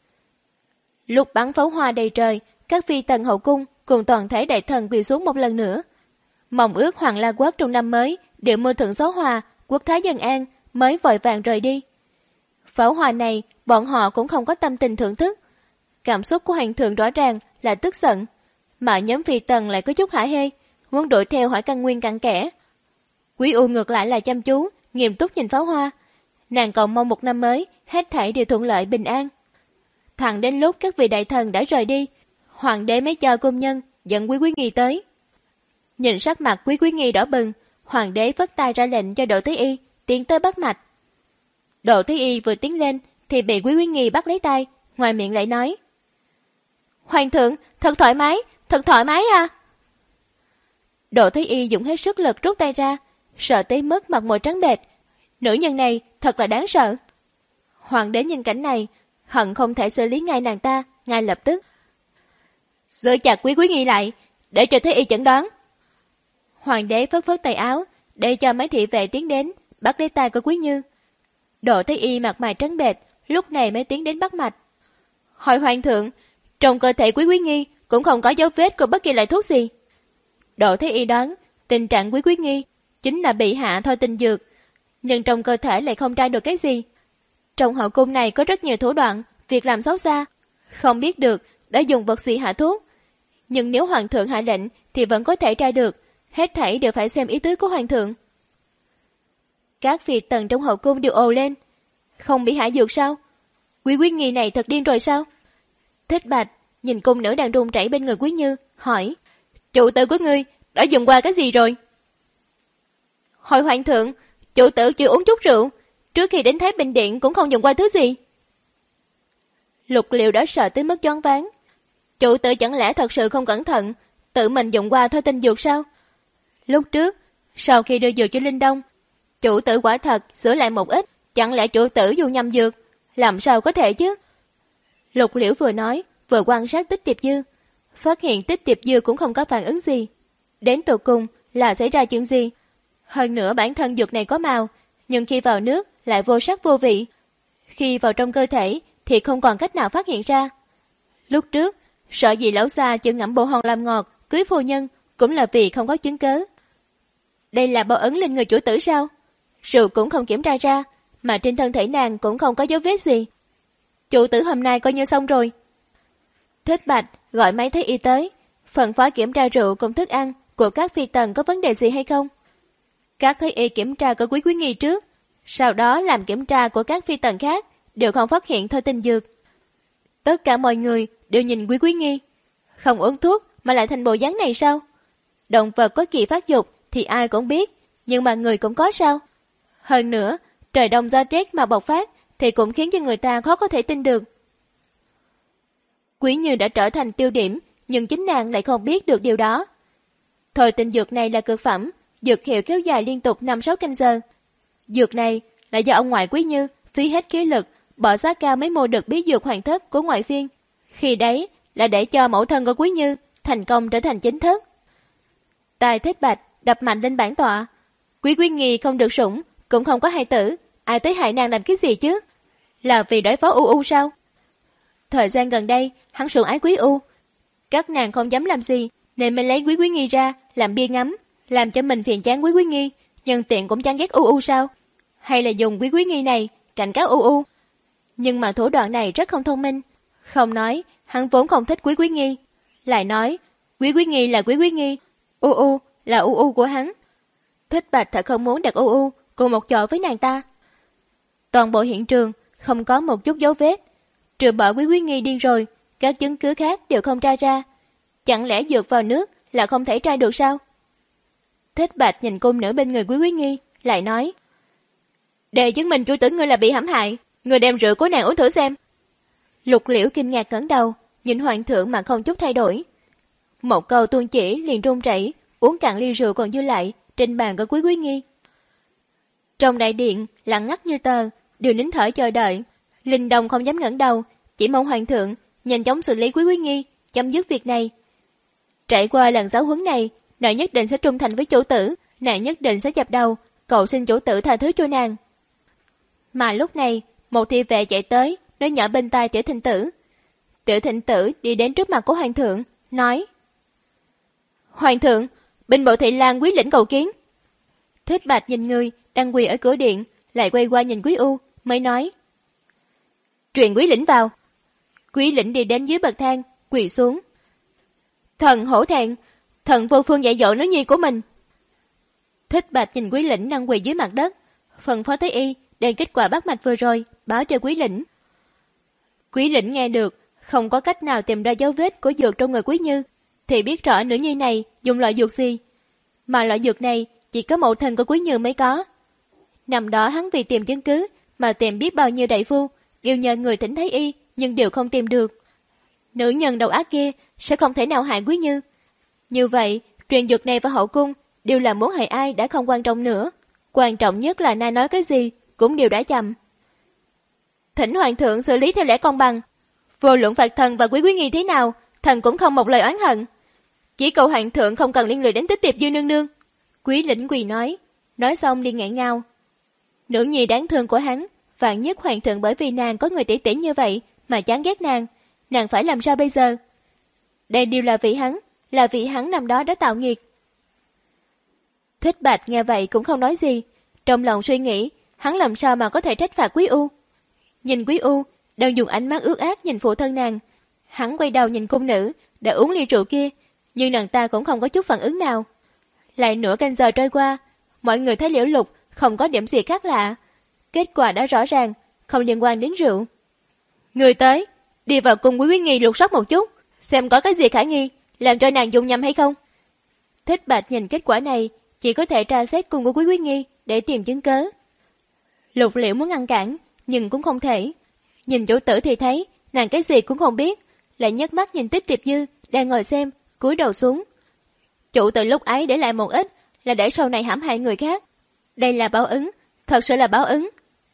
Lúc bắn pháo hoa đầy trời, các phi tần hậu cung cùng toàn thể đại thần quỳ xuống một lần nữa. Mong ước Hoàng La Quốc trong năm mới đều mưa thuận gió hòa, quốc thái dân an, mới vội vàng rời đi. Pháo hoa này bọn họ cũng không có tâm tình thưởng thức. Cảm xúc của hoàng thượng rõ ràng là tức giận, mà nhóm Phi Tần lại có chút hả hê, muốn đuổi theo hỏi căn nguyên cặn kẽ. Quý U ngược lại là chăm chú, nghiêm túc nhìn pháo hoa. Nàng cầu mong một năm mới, hết thảy đều thuận lợi bình an. Thẳng đến lúc các vị đại thần đã rời đi, hoàng đế mới cho cung nhân dẫn Quý Quý Nghi tới. Nhìn sắc mặt Quý Quý Nghi đỏ bừng, hoàng đế phất tay ra lệnh cho Đỗ Thế Y tiến tới bắt mạch. Đỗ Thế Y vừa tiến lên thì bị Quý Quý Nghi bắt lấy tay, ngoài miệng lại nói: Hoàng thượng, thật thoải mái, thật thoải mái à. Đỗ Thế Y dùng hết sức lực rút tay ra, sợ tới mức mặt mày trắng bệch. Nữ nhân này thật là đáng sợ. Hoàng đế nhìn cảnh này, hận không thể xử lý ngay nàng ta, ngay lập tức. Giữ chặt Quý Quý Nghi lại, để cho Thế Y chẩn đoán. Hoàng đế phất phất tay áo, để cho mấy thị vệ tiến đến, bắt lấy tay của Quý Như. Đỗ Thế Y mặt mày trắng bệch, lúc này mới tiến đến bắt mạch. Hỏi hoàng thượng, trong cơ thể Quý Quý Nghi cũng không có dấu vết của bất kỳ loại thuốc gì. Đỗ Thế Y đoán, tình trạng Quý Quý Nghi chính là bị hạ thôi tình dược, nhưng trong cơ thể lại không tra được cái gì. Trong hậu cung này có rất nhiều thủ đoạn, việc làm xấu xa, không biết được đã dùng vật gì hạ thuốc. Nhưng nếu hoàng thượng hạ lệnh thì vẫn có thể tra được, hết thảy đều phải xem ý tứ của hoàng thượng. Các phi tần trong hậu cung đều ồ lên. Không bị hạ dược sao? Quý Quý Nghi này thật điên rồi sao? Thích Bạch nhìn cung nữ đang run rẩy bên người Quý Như, hỏi: Chủ tử của ngươi đã dùng qua cái gì rồi? Hỏi hoàng thượng, chủ tử chỉ uống chút rượu, trước khi đến Thái Bình Điện cũng không dùng qua thứ gì. Lục Liệu đã sợ tới mức choáng váng. Chủ tử chẳng lẽ thật sự không cẩn thận, tự mình dùng qua thôi tinh dược sao? Lúc trước, sau khi đưa dược cho Linh Đông, chủ tử quả thật sửa lại một ít, chẳng lẽ chủ tử dùng nhầm dược? Làm sao có thể chứ? Lục Liễu vừa nói, vừa quan sát Tích Tiệp Dư, phát hiện Tích Tiệp Dư cũng không có phản ứng gì. Đến tột cùng là xảy ra chuyện gì? Hơn nữa bản thân dược này có màu, nhưng khi vào nước lại vô sắc vô vị. Khi vào trong cơ thể thì không còn cách nào phát hiện ra. Lúc trước, sợ gì lão già chịu ngậm bộ hòn làm ngọt, cưới phu nhân cũng là vì không có chứng cớ. Đây là báo ấn lên người chủ tử sao? Rượu cũng không kiểm tra ra, mà trên thân thể nàng cũng không có dấu vết gì. Chủ tử hôm nay coi như xong rồi. Thích Bạch gọi máy Thái Y tới, phân phó kiểm tra rượu cùng thức ăn của các phi tần có vấn đề gì hay không. Các Thái Y kiểm tra của Quý Quý Nghi trước, sau đó làm kiểm tra của các phi tần khác, đều không phát hiện thôi tinh dược. Tất cả mọi người đều nhìn Quý Quý Nghi, không uống thuốc mà lại thành bộ dáng này sao? Động vật có kỳ phát dục thì ai cũng biết, nhưng mà người cũng có sao? Hơn nữa, trời đông giá rét mà bộc phát thì cũng khiến cho người ta khó có thể tin được. Quý Như đã trở thành tiêu điểm, nhưng chính nàng lại không biết được điều đó. Thôi tinh dược này là cực phẩm, dược hiệu kéo dài liên tục năm sáu canh giờ. Dược này là do ông ngoại Quý Như phí hết khí lực, bỏ giá cao mới mua được bí dược hoàng thất của ngoại phiên. Khi đấy là để cho mẫu thân của Quý Như thành công trở thành chính thức. Tài Thích Bạch đập mạnh lên bản tọa. Quý Quý Nghi không được sủng, cũng không có hài tử, ai tới hại nàng làm cái gì chứ? Là vì đối phó U U sao? Thời gian gần đây, hắn sủng ái Quý U. Các nàng không dám làm gì, nên mới lấy Quý Quý Nghi ra làm bia ngắm, làm cho mình phiền chán Quý Quý Nghi, nhân tiện cũng chán ghét U U sao? Hay là dùng Quý Quý Nghi này cảnh cáo U U? Nhưng mà thủ đoạn này rất không thông minh. Không nói, hắn vốn không thích Quý Quý Nghi. Lại nói, Quý Quý Nghi là Quý Quý Nghi, U U là U U của hắn. Thích Bạch thật không muốn đặt U U cùng một chỗ với nàng ta. Toàn bộ hiện trường không có một chút dấu vết, trừ bỏ Quý Quý Nghi điên rồi, các chứng cứ khác đều không tra ra. Chẳng lẽ dược vào nước là không thể tra được sao? Thích Bạch nhìn cung nữ bên người Quý Quý Nghi, lại nói: Để chứng minh chủ tử ngươi là bị hãm hại, ngươi đem rượu của nàng uống thử xem. Lục Liễu kinh ngạc ngẩng đầu, nhìn hoàng thượng mà không chút thay đổi. Một câu tuôn chỉ liền run rẩy, uống cạn ly rượu còn dư lại trên bàn của Quý Quý Nghi. Trong đại điện lặng ngắt như tờ, đều nín thở chờ đợi. Linh Đông không dám ngẩng đầu, chỉ mong hoàng thượng nhanh chóng xử lý Quý Quý Nghi, chấm dứt việc này. Trải qua lần giáo huấn này, nàng nhất định sẽ trung thành với chủ tử, nàng nhất định sẽ dập đầu cầu xin chủ tử tha thứ cho nàng. Mà lúc này, một thị vệ chạy tới, nói nhỏ bên tai Tiểu Thịnh Tử. Tiểu Thịnh Tử đi đến trước mặt của hoàng thượng, nói: Hoàng thượng, binh bộ thị lang Quý lĩnh cầu kiến. Thích Bạch nhìn người đang quỳ ở cửa điện, lại quay qua nhìn Quý U, mới nói: Truyền Quý lĩnh vào. Quý Lĩnh đi đến dưới bậc thang, quỳ xuống. Thần hổ thẹn, thần vô phương dạy dỗ nữ nhi của mình. Thích Bạch nhìn Quý Lĩnh đang quỳ dưới mặt đất, phân phó Thái Y đem kết quả bắt mạch vừa rồi báo cho Quý Lĩnh. Quý Lĩnh nghe được, không có cách nào tìm ra dấu vết của dược trong người Quý Như, thì biết rõ nữ nhi này dùng loại dược gì. Mà loại dược này chỉ có mẫu thân của Quý Như mới có. Năm đó hắn vì tìm chứng cứ mà tìm biết bao nhiêu đại phu, đều nhờ người thỉnh Thái Y nhưng đều không tìm được. Nữ nhân đầu ác kia sẽ không thể nào hại Quý Như. Như vậy, truyền dược này vào hậu cung đều là muốn hại ai đã không quan trọng nữa. Quan trọng nhất là nay nói cái gì cũng đều đã chậm. Thỉnh hoàng thượng xử lý theo lẽ công bằng. Vô luận phạt thần và Quý Quý Nghi thế nào, thần cũng không một lời oán hận. Chỉ cầu hoàng thượng không cần liên lụy đến Tích Tiệp Dư nương nương. Quý Lĩnh quỳ nói, nói xong liền nghẹn ngào. Nữ nhi đáng thương của hắn, vạn nhất hoàng thượng bởi vì nàng có người tỷ tỷ như vậy mà chán ghét nàng, nàng phải làm sao bây giờ? Đây đều là vị hắn, là vị hắn năm đó đã tạo nghiệt. Thích Bạch nghe vậy cũng không nói gì, trong lòng suy nghĩ, hắn làm sao mà có thể trách phạt Quý U. Nhìn Quý U, đang dùng ánh mắt ướt át nhìn phụ thân nàng. Hắn quay đầu nhìn cung nữ, đã uống ly rượu kia, nhưng nàng ta cũng không có chút phản ứng nào. Lại nửa canh giờ trôi qua, mọi người thấy Liễu Lục không có điểm gì khác lạ. Kết quả đã rõ ràng, không liên quan đến rượu. Người tới, đi vào cùng Quý Quý Nghi lục soát một chút, xem có cái gì khả nghi, làm cho nàng dùng nhầm hay không. Thích Bạch nhìn kết quả này, chỉ có thể tra xét cùng của Quý Quý Nghi để tìm chứng cớ. Lục Liễu muốn ngăn cản, nhưng cũng không thể. Nhìn chủ tử thì thấy, nàng cái gì cũng không biết, lại nhấc mắt nhìn Tích Tiệp Dư đang ngồi xem, cúi đầu xuống. Chủ tử lúc ấy để lại một ít là để sau này hãm hại người khác. Đây là báo ứng, thật sự là báo ứng.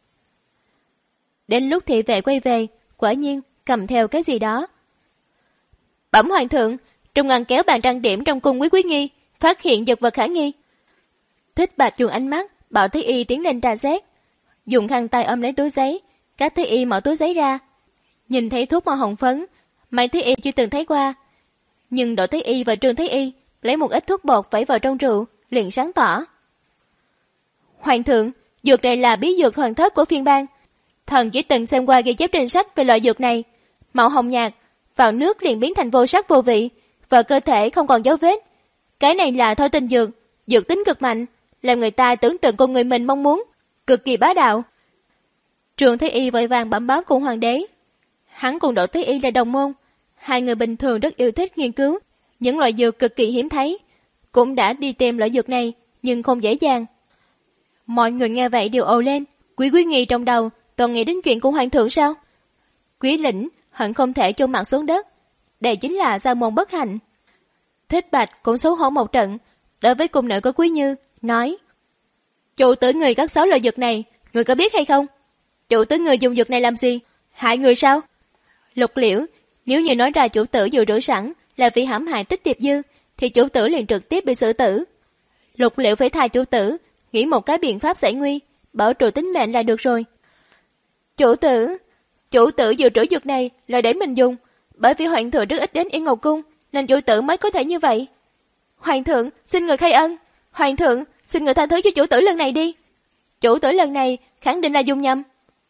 Đến lúc thị vệ quay về, quả nhiên cầm theo cái gì đó. Bẩm hoàng thượng, trong ngăn kéo bàn trang điểm trong cung Quý Quý Nghi phát hiện vật vật khả nghi. Thích Bạch dùng ánh mắt bảo Thái Y tiến lên tra xét, dùng khăn tay ôm lấy túi giấy. Các Thái Y mở túi giấy ra, nhìn thấy thuốc màu hồng phấn, mấy Thái Y chưa từng thấy qua. Nhưng Đỗ Thái Y và Trương Thái Y lấy một ít thuốc bột vẩy vào trong rượu, liền sáng tỏ. Hoàng thượng, dược này là bí dược hoàng thất của phiên bang. Thần chỉ từng xem qua ghi chép trên sách về loại dược này. Màu hồng nhạt, vào nước liền biến thành vô sắc vô vị, vào cơ thể không còn dấu vết. Cái này là thôi tình dược, dược tính cực mạnh, làm người ta tưởng tượng con người mình mong muốn, cực kỳ bá đạo. Trương Thái Y vội vàng bẩm báo cùng hoàng đế. Hắn cùng Đỗ Thái Y là đồng môn, hai người bình thường rất yêu thích nghiên cứu những loại dược cực kỳ hiếm thấy, cũng đã đi tìm loại dược này, nhưng không dễ dàng. Mọi người nghe vậy đều ồ lên. Quý Quý Nghi trong đầu toàn nghĩ đến chuyện của hoàng thượng sao? Quý Lĩnh hận không thể chôn mặt xuống đất. Đây chính là sao môn bất hạnh. Thích Bạch cũng xấu hổ một trận, đối với cung nữ của Quý Như nói: chủ tử người cất xấu loại dược này, người có biết hay không? Chủ tử người dùng dược này làm gì? Hại người sao? Lục Liễu, nếu như nói ra chủ tử dự rửa sẵn là vì hãm hại Tích Tiệp Dư, thì chủ tử liền trực tiếp bị xử tử. Lục Liễu phải thay chủ tử nghĩ một cái biện pháp giải nguy, bảo trụ tính mệnh là được rồi. Chủ tử, chủ tử dự trữ dược này là để mình dùng, bởi vì hoàng thượng rất ít đến Yên Ngọc Cung, nên chủ tử mới có thể như vậy. Hoàng thượng, xin người khai ân. Hoàng thượng, xin người tha thứ cho chủ tử lần này đi. Chủ tử lần này khẳng định là dùng nhầm.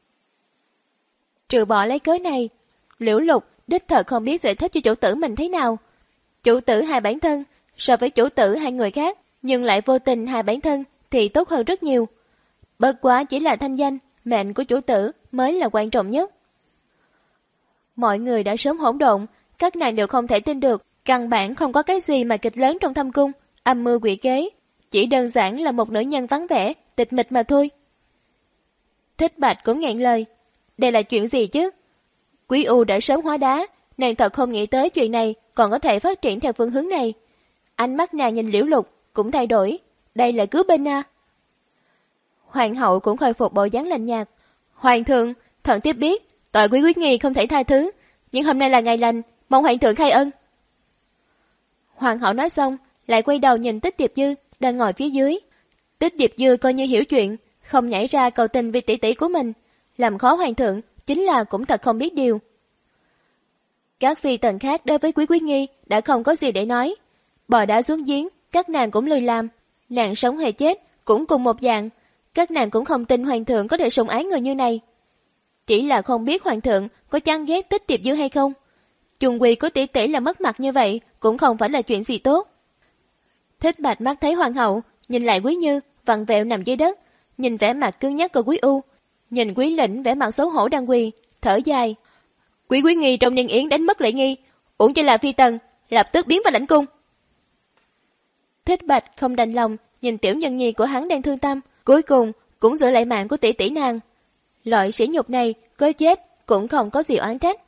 Trừ bỏ lấy cớ này, Liễu Lục đích thật không biết giải thích cho chủ tử mình thế nào. Chủ tử hai bản thân so với chủ tử hai người khác, nhưng lại vô tình hai bản thân thì tốt hơn rất nhiều. Bất quá chỉ là thanh danh, mệnh của chủ tử mới là quan trọng nhất. Mọi người đã sớm hỗn độn, các nàng đều không thể tin được, căn bản không có cái gì mà kịch lớn trong thâm cung, âm mưu quỷ kế, chỉ đơn giản là một nữ nhân vắng vẻ, tịch mịch mà thôi. Thích Bạch cũng nghẹn lời, đây là chuyện gì chứ? Quý U đã sớm hóa đá, nàng thật không nghĩ tới chuyện này còn có thể phát triển theo phương hướng này. Ánh mắt nàng nhìn Liễu Lục cũng thay đổi, đây là cứu binh à? Hoàng hậu cũng khôi phục bộ dáng lạnh nhạt. Hoàng thượng, thần tiếp biết, tội Quý Quý Nghi không thể tha thứ, nhưng hôm nay là ngày lành, mong hoàng thượng khai ân. Hoàng hậu nói xong, lại quay đầu nhìn Tích Tiệp Dư đang ngồi phía dưới. Tích Tiệp Dư coi như hiểu chuyện, không nhảy ra cầu tình vì tỷ tỷ của mình, làm khó hoàng thượng chính là cũng thật không biết điều. Các phi tần khác đối với Quý Quý Nghi đã không có gì để nói, bò đá xuống giếng, các nàng cũng lười làm, nàng sống hay chết cũng cùng một dạng, các nàng cũng không tin hoàng thượng có thể sủng ái người như này. Chỉ là không biết hoàng thượng có chán ghét Tích Tiệp Dư hay không. Chung quy của tỷ tỷ là mất mặt như vậy cũng không phải là chuyện gì tốt. Thích Bạch mắt thấy hoàng hậu, nhìn lại Quý Như vặn vẹo nằm dưới đất, nhìn vẻ mặt cứng nhắc của Quý U, nhìn Quý Lĩnh vẻ mặt xấu hổ đang quỳ, thở dài. Quý Quý Nghi trong nhân yến đánh mất lễ nghi, uổng cho là phi tần, lập tức biến vào lãnh cung. Thích Bạch không đành lòng nhìn tiểu nhân nhi của hắn đang thương tâm, cuối cùng cũng giữ lại mạng của tỷ tỷ nàng. Loại sỉ nhục này có chết cũng không có gì oán trách.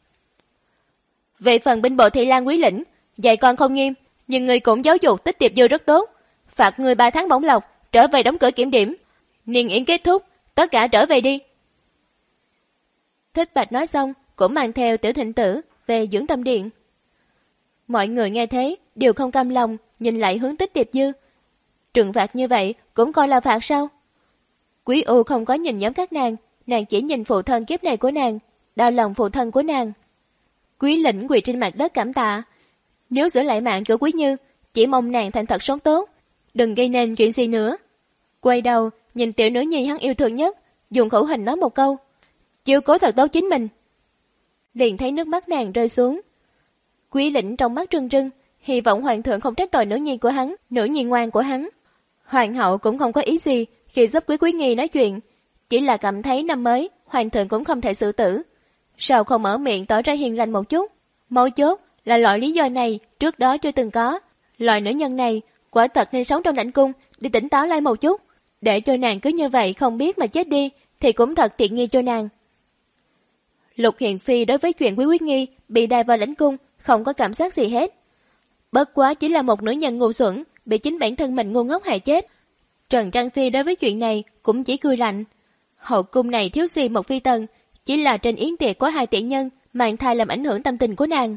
Về phần binh bộ thị lang Quý Lĩnh, dạy con không nghiêm, nhưng người cũng giáo dục Tích Tiệp Dư rất tốt, phạt người ba tháng bổng lộc, trở về đóng cửa kiểm điểm. Niên yến kết thúc, tất cả trở về đi. Thích Bạch nói xong cũng mang theo Tiểu Thịnh Tử về dưỡng tâm điện. Mọi người nghe thế đều không cam lòng, nhìn lại hướng Tích Tiệp Dư. Trừng phạt như vậy cũng coi là phạt sao? Quý U không có nhìn nhóm các nàng, nàng chỉ nhìn phụ thân kiếp này của nàng, đau lòng phụ thân của nàng. Quý Lĩnh quỳ trên mặt đất cảm tạ. Nếu giữ lại mạng của Quý Như, chỉ mong nàng thành thật sống tốt, đừng gây nên chuyện gì nữa. Quay đầu nhìn tiểu nữ nhi hắn yêu thương nhất, dùng khẩu hình nói một câu: chiếu cố thật tốt chính mình. Liền thấy nước mắt nàng rơi xuống. Quý Lĩnh trong mắt rưng rưng, hy vọng hoàng thượng không trách tội nữ nhi của hắn, nữ nhi ngoan của hắn. Hoàng hậu cũng không có ý gì khi giúp Quý Quý Nghi nói chuyện, chỉ là cảm thấy năm mới hoàng thượng cũng không thể xử tử, sao không mở miệng tỏ ra hiền lành một chút. Mấu chốt là loại lý do này trước đó chưa từng có. Loại nữ nhân này quả thật nên sống trong lãnh cung để tỉnh táo lại một chút, để cho nàng cứ như vậy không biết mà chết đi thì cũng thật tiện nghi cho nàng. Lục Hiền Phi đối với chuyện Quý Quý Nghi bị đày vào lãnh cung không có cảm giác gì hết. Bất quá chỉ là một nữ nhân ngu xuẩn bị chính bản thân mình ngu ngốc hại chết. Trần Trang Phi đối với chuyện này cũng chỉ cười lạnh. Hậu cung này thiếu gì một phi tần, chỉ là trên yến tiệc có hai tiện nhân mang thai làm ảnh hưởng tâm tình của nàng.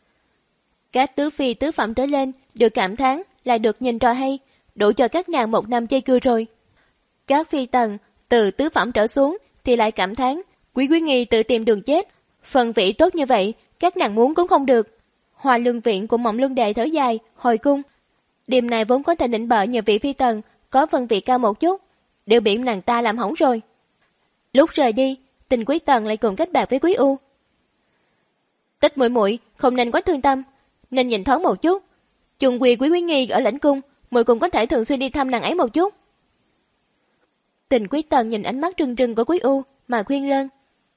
Các tứ phi tứ phẩm trở lên được cảm thán là được nhìn trò hay, đủ cho các nàng một năm chơi cưa rồi. Các phi tần từ tứ phẩm trở xuống thì lại cảm thán Quý Quý Nghi tự tìm đường chết, phần vị tốt như vậy các nàng muốn cũng không được. Hoa Lương Viện của Mộng Lương Đệ thở dài hồi cung. Đêm này vốn có thể định bợ nhờ vị phi tần có phần vị cao một chút, đều bị nàng ta làm hỏng rồi. Lúc rời đi, Tình Quý Tần lại cùng kết bạc với Quý U. Tích muội muội không nên quá thương tâm, nên nhìn thoáng một chút. Chung quy Quý Quý Nghi ở lãnh cung, muội cũng có thể thường xuyên đi thăm nàng ấy một chút. Tình Quý Tần nhìn ánh mắt rưng rưng của Quý U mà khuyên lơn.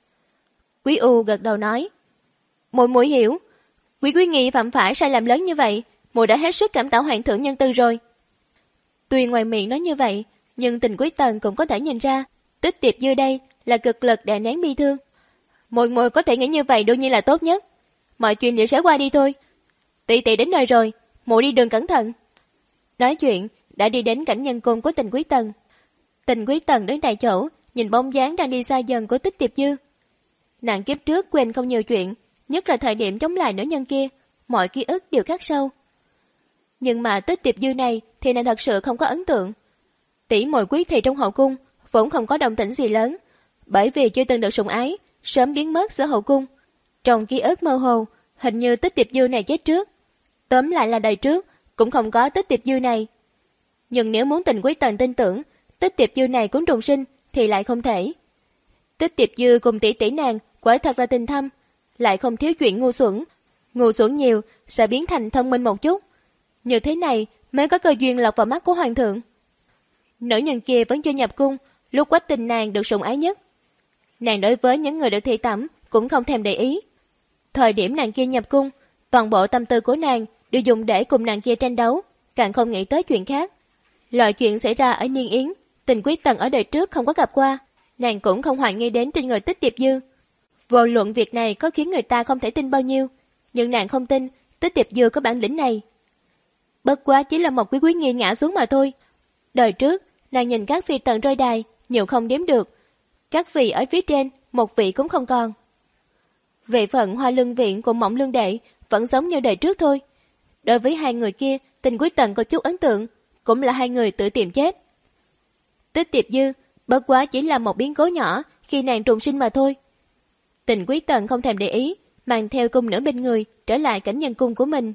Quý U gật đầu nói: muội muội hiểu, Quý Quý Nghi phạm phải sai lầm lớn như vậy, muội đã hết sức cảm tạ hoàng thượng nhân từ rồi. Tuy ngoài miệng nói như vậy, nhưng Tình Quý Tần cũng có thể nhìn ra, Tích Tiệp Dư đây là cực lực đè nén bi thương. Muội muội có thể nghĩ như vậy đương nhiên là tốt nhất. Mọi chuyện đều sẽ qua đi thôi. Tỷ tỷ đến nơi rồi, muội đi đường cẩn thận. Nói chuyện đã đi đến cảnh nhân cung của Tình Quý Tần. Tình Quý Tần đứng tại chỗ, nhìn bóng dáng đang đi xa dần của Tích Tiệp Dư. Nàng kiếp trước quên không nhiều chuyện, nhất là thời điểm chống lại nữ nhân kia, mọi ký ức đều khắc sâu. Nhưng mà Tích Tiệp Dư này thì nàng thật sự không có ấn tượng. Tỷ muội Quý thị trong hậu cung vốn không có động tĩnh gì lớn, bởi vì chưa từng được sủng ái, sớm biến mất giữa hậu cung. Trong ký ức mơ hồ, hình như Tích Tiệp Dư này chết trước. Tóm lại là đời trước cũng không có Tích Tiệp Dư này. Nhưng nếu muốn Tình Quý Tần tin tưởng Tích Tiệp Dư này cũng trùng sinh thì lại không thể. Tích Tiệp Dư cùng tỷ tỷ nàng quả thật là tình thâm, lại không thiếu chuyện ngu xuẩn. Ngu xuẩn nhiều sẽ biến thành thông minh một chút. Như thế này mới có cơ duyên lọt vào mắt của hoàng thượng. Nữ nhân kia vẫn chưa nhập cung, lúc Quách Tình nàng được sủng ái nhất. Nàng đối với những người được thị tẩm cũng không thèm để ý. Thời điểm nàng kia nhập cung, toàn bộ tâm tư của nàng đều dùng để cùng nàng kia tranh đấu, càng không nghĩ tới chuyện khác. Loại chuyện xảy ra ở Niên Yến, Tình Quý Tần ở đời trước không có gặp qua, nàng cũng không hoài nghi đến trên người Tích Tiệp Dư. Vô luận việc này có khiến người ta không thể tin bao nhiêu, nhưng nàng không tin Tích Tiệp Dư có bản lĩnh này. Bất quá chỉ là một Quý Quý Nghi ngã xuống mà thôi. Đời trước, nàng nhìn các phi tần rơi đài, nhiều không đếm được. Các vị ở phía trên, một vị cũng không còn. Về phận Hoa Lương Viện của Mộng Lương Đệ vẫn giống như đời trước thôi. Đối với hai người kia, Tình Quý Tần có chút ấn tượng, cũng là hai người tự tìm chết. Tích Tiệp Dư, bất quá chỉ là một biến cố nhỏ khi nàng trùng sinh mà thôi. Tình Quý Tần không thèm để ý, mang theo cung nữ bên người trở lại cảnh nhân cung của mình.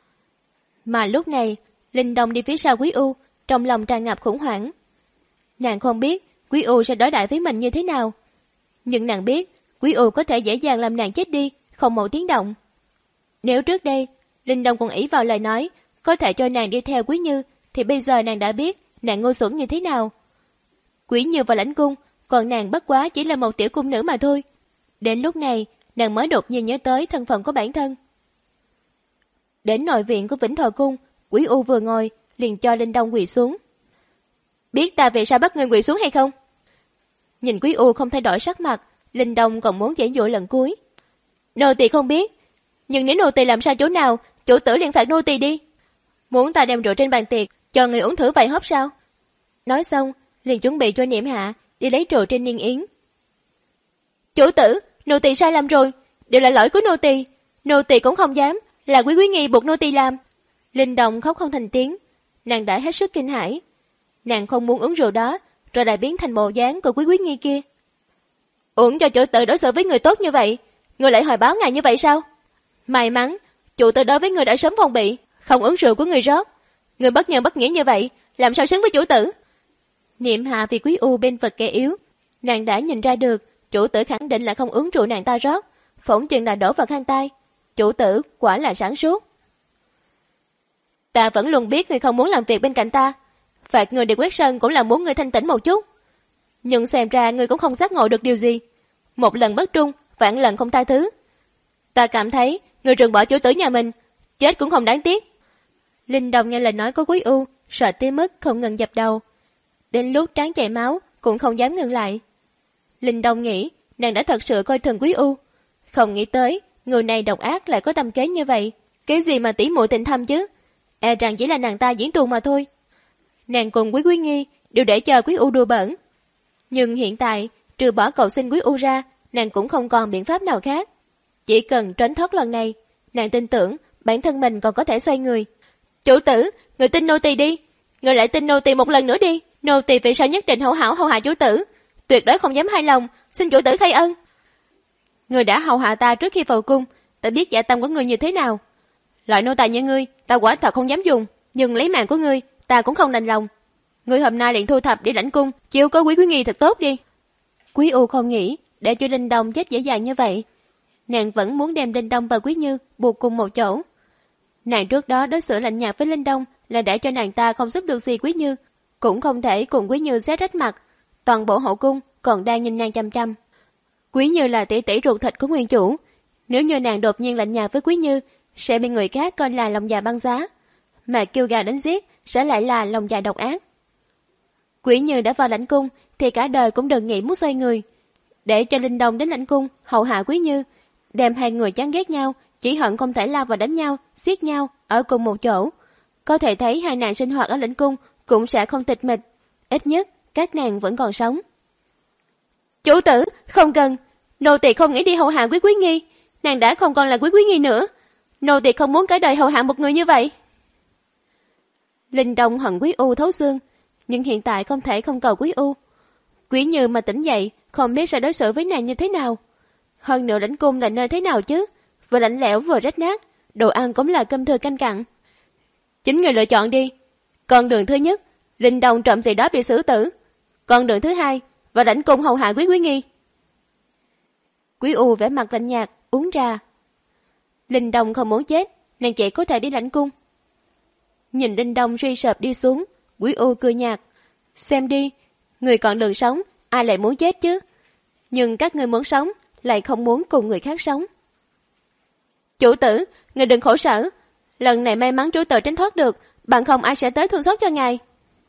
Mà lúc này, Linh Đông đi phía sau Quý U, trong lòng tràn ngập khủng hoảng. Nàng không biết Quý U sẽ đối đãi với mình như thế nào. Nhưng nàng biết, Quý U có thể dễ dàng làm nàng chết đi, không một tiếng động. Nếu trước đây, Linh Đông còn ỷ vào lời nói, có thể cho nàng đi theo Quý Như, thì bây giờ nàng đã biết nàng ngu xuẩn như thế nào. Quý Như vào lãnh cung, còn nàng bất quá chỉ là một tiểu cung nữ mà thôi. Đến lúc này, nàng mới đột nhiên nhớ tới thân phận của bản thân. Đến nội viện của Vĩnh Thọ Cung, Quý U vừa ngồi, liền cho Linh Đông quỳ xuống. Biết ta vì sao bắt ngươi quỳ xuống hay không? Nhìn Quý U không thay đổi sắc mặt, Linh Đông còn muốn giãy giụa lần cuối. Nô tỳ không biết, nhưng nếu nô tỳ làm sai chỗ nào, chủ tử liền phạt nô tỳ đi. Muốn ta đem rượu trên bàn tiệc cho người uống thử vài hớp sao? Nói xong, liền chuẩn bị cho Niệm Hạ đi lấy rượu trên niên yến. Chủ tử, nô tỳ sai lầm rồi, đều là lỗi của nô tỳ, nô tỳ cũng không dám, là Quý Quý Nghi buộc nô tỳ làm. Linh Đông khóc không thành tiếng, nàng đã hết sức kinh hãi. Nàng không muốn uống rượu đó, rồi lại biến thành bộ dáng của Quý Quý Nghi kia. Uống cho chủ tử đối xử với người tốt như vậy, người lại hồi báo ngài như vậy sao? May mắn, chủ tử đối với người đã sớm phòng bị, không uống rượu của người rót. Người bất nhân bất nghĩa như vậy, làm sao xứng với chủ tử? Niệm Hạ vì Quý U bên Phật kẻ yếu, nàng đã nhìn ra được chủ tử khẳng định là không uống rượu nàng ta rót, phỏng chừng là đổ vào khăn tay. Chủ tử quả là sáng suốt. Ta vẫn luôn biết người không muốn làm việc bên cạnh ta, phạt người đi quét sân cũng là muốn người thanh tĩnh một chút. Nhưng xem ra người cũng không giác ngộ được điều gì. Một lần bất trung, vạn lần không tha thứ. Ta cảm thấy người rừng bỏ chủ tử nhà mình, chết cũng không đáng tiếc. Linh Đông nghe lời nói của Quý U, sợ tới mức không ngừng dập đầu. Đến lúc trán chảy máu cũng không dám ngừng lại. Linh Đông nghĩ nàng đã thật sự coi thường Quý U, không nghĩ tới người này độc ác lại có tâm kế như vậy. Cái gì mà tỉ muội tình thâm chứ? E rằng chỉ là nàng ta diễn tuồng mà thôi. Nàng cùng Quý Quý Nghi đều để cho Quý U đùa bỡn. Nhưng hiện tại, trừ bỏ cầu xin Quý U ra, nàng cũng không còn biện pháp nào khác. Chỉ cần tránh thoát lần này, nàng tin tưởng bản thân mình còn có thể xoay người. Chủ tử, người tin nô tỳ đi, người lại tin nô tỳ một lần nữa đi. Nô tỳ vì sao nhất định hậu hảo hầu hạ chủ tử, tuyệt đối không dám hai lòng, xin chủ tử khai ân. Người đã hầu hạ ta trước khi vào cung, ta biết dạ tâm của người như thế nào. Loại nô tài như ngươi, ta quả thật không dám dùng, nhưng lấy mạng của ngươi, ta cũng không đành lòng. Ngươi hôm nay liền thu thập đi lãnh cung, chiếu có Quý Quý Nghi thật tốt đi. Quý U không nghĩ để cho Linh Đông chết dễ dàng như vậy. Nàng vẫn muốn đem Linh Đông và Quý Như buộc cùng một chỗ. Nàng trước đó đối xử lạnh nhạt với Linh Đông là để cho nàng ta không giúp được gì Quý Như, cũng không thể cùng Quý Như xé rách mặt. Toàn bộ hậu cung còn đang nhìn nàng chăm chăm. Quý Như là tỷ tỷ ruột thịt của nguyên chủ, nếu như nàng đột nhiên lạnh nhạt với Quý Như, sẽ bị người khác coi là lòng dạ băng giá, mà kêu gào đánh giết sẽ lại là lòng dạ độc ác. Quý Như đã vào lãnh cung thì cả đời cũng đừng nghĩ muốn xoay người, để cho Linh Đông đến lãnh cung hậu hạ Quý Như, đem hai người chán ghét nhau, chỉ hận không thể lao vào đánh nhau, giết nhau ở cùng một chỗ. Có thể thấy hai nàng sinh hoạt ở lãnh cung cũng sẽ không tịch mịch, ít nhất các nàng vẫn còn sống. Chủ tử, không cần, nô tỳ không nghĩ đi hậu hạ Quý Quý Nghi, nàng đã không còn là Quý Quý Nghi nữa, nô tỳ không muốn cả đời hậu hạ một người như vậy. Linh Đông hận Quý U thấu xương, nhưng hiện tại không thể không cầu Quý U. Quý Như mà tỉnh dậy, không biết sẽ đối xử với nàng như thế nào. Hơn nữa lãnh cung là nơi thế nào chứ, vừa lạnh lẽo vừa rách nát, đồ ăn cũng là cơm thừa canh cặn. Chính người lựa chọn đi. Con đường thứ nhất, Linh Đông trộm gì đó bị xử tử. Con đường thứ hai, và lãnh cung hầu hạ Quý Quý Nghi. Quý U vẻ mặt lạnh nhạt, uống trà. Linh Đông không muốn chết, nàng chỉ có thể đi lãnh cung. Nhìn Linh Đông suy sụp đi xuống, Quý U cười nhạt. Xem đi, người còn đường sống, ai lại muốn chết chứ? Nhưng các người muốn sống, lại không muốn cùng người khác sống. Chủ tử, người đừng khổ sở. Lần này may mắn chủ tử tránh thoát được, bằng không ai sẽ tới thương xót cho ngài.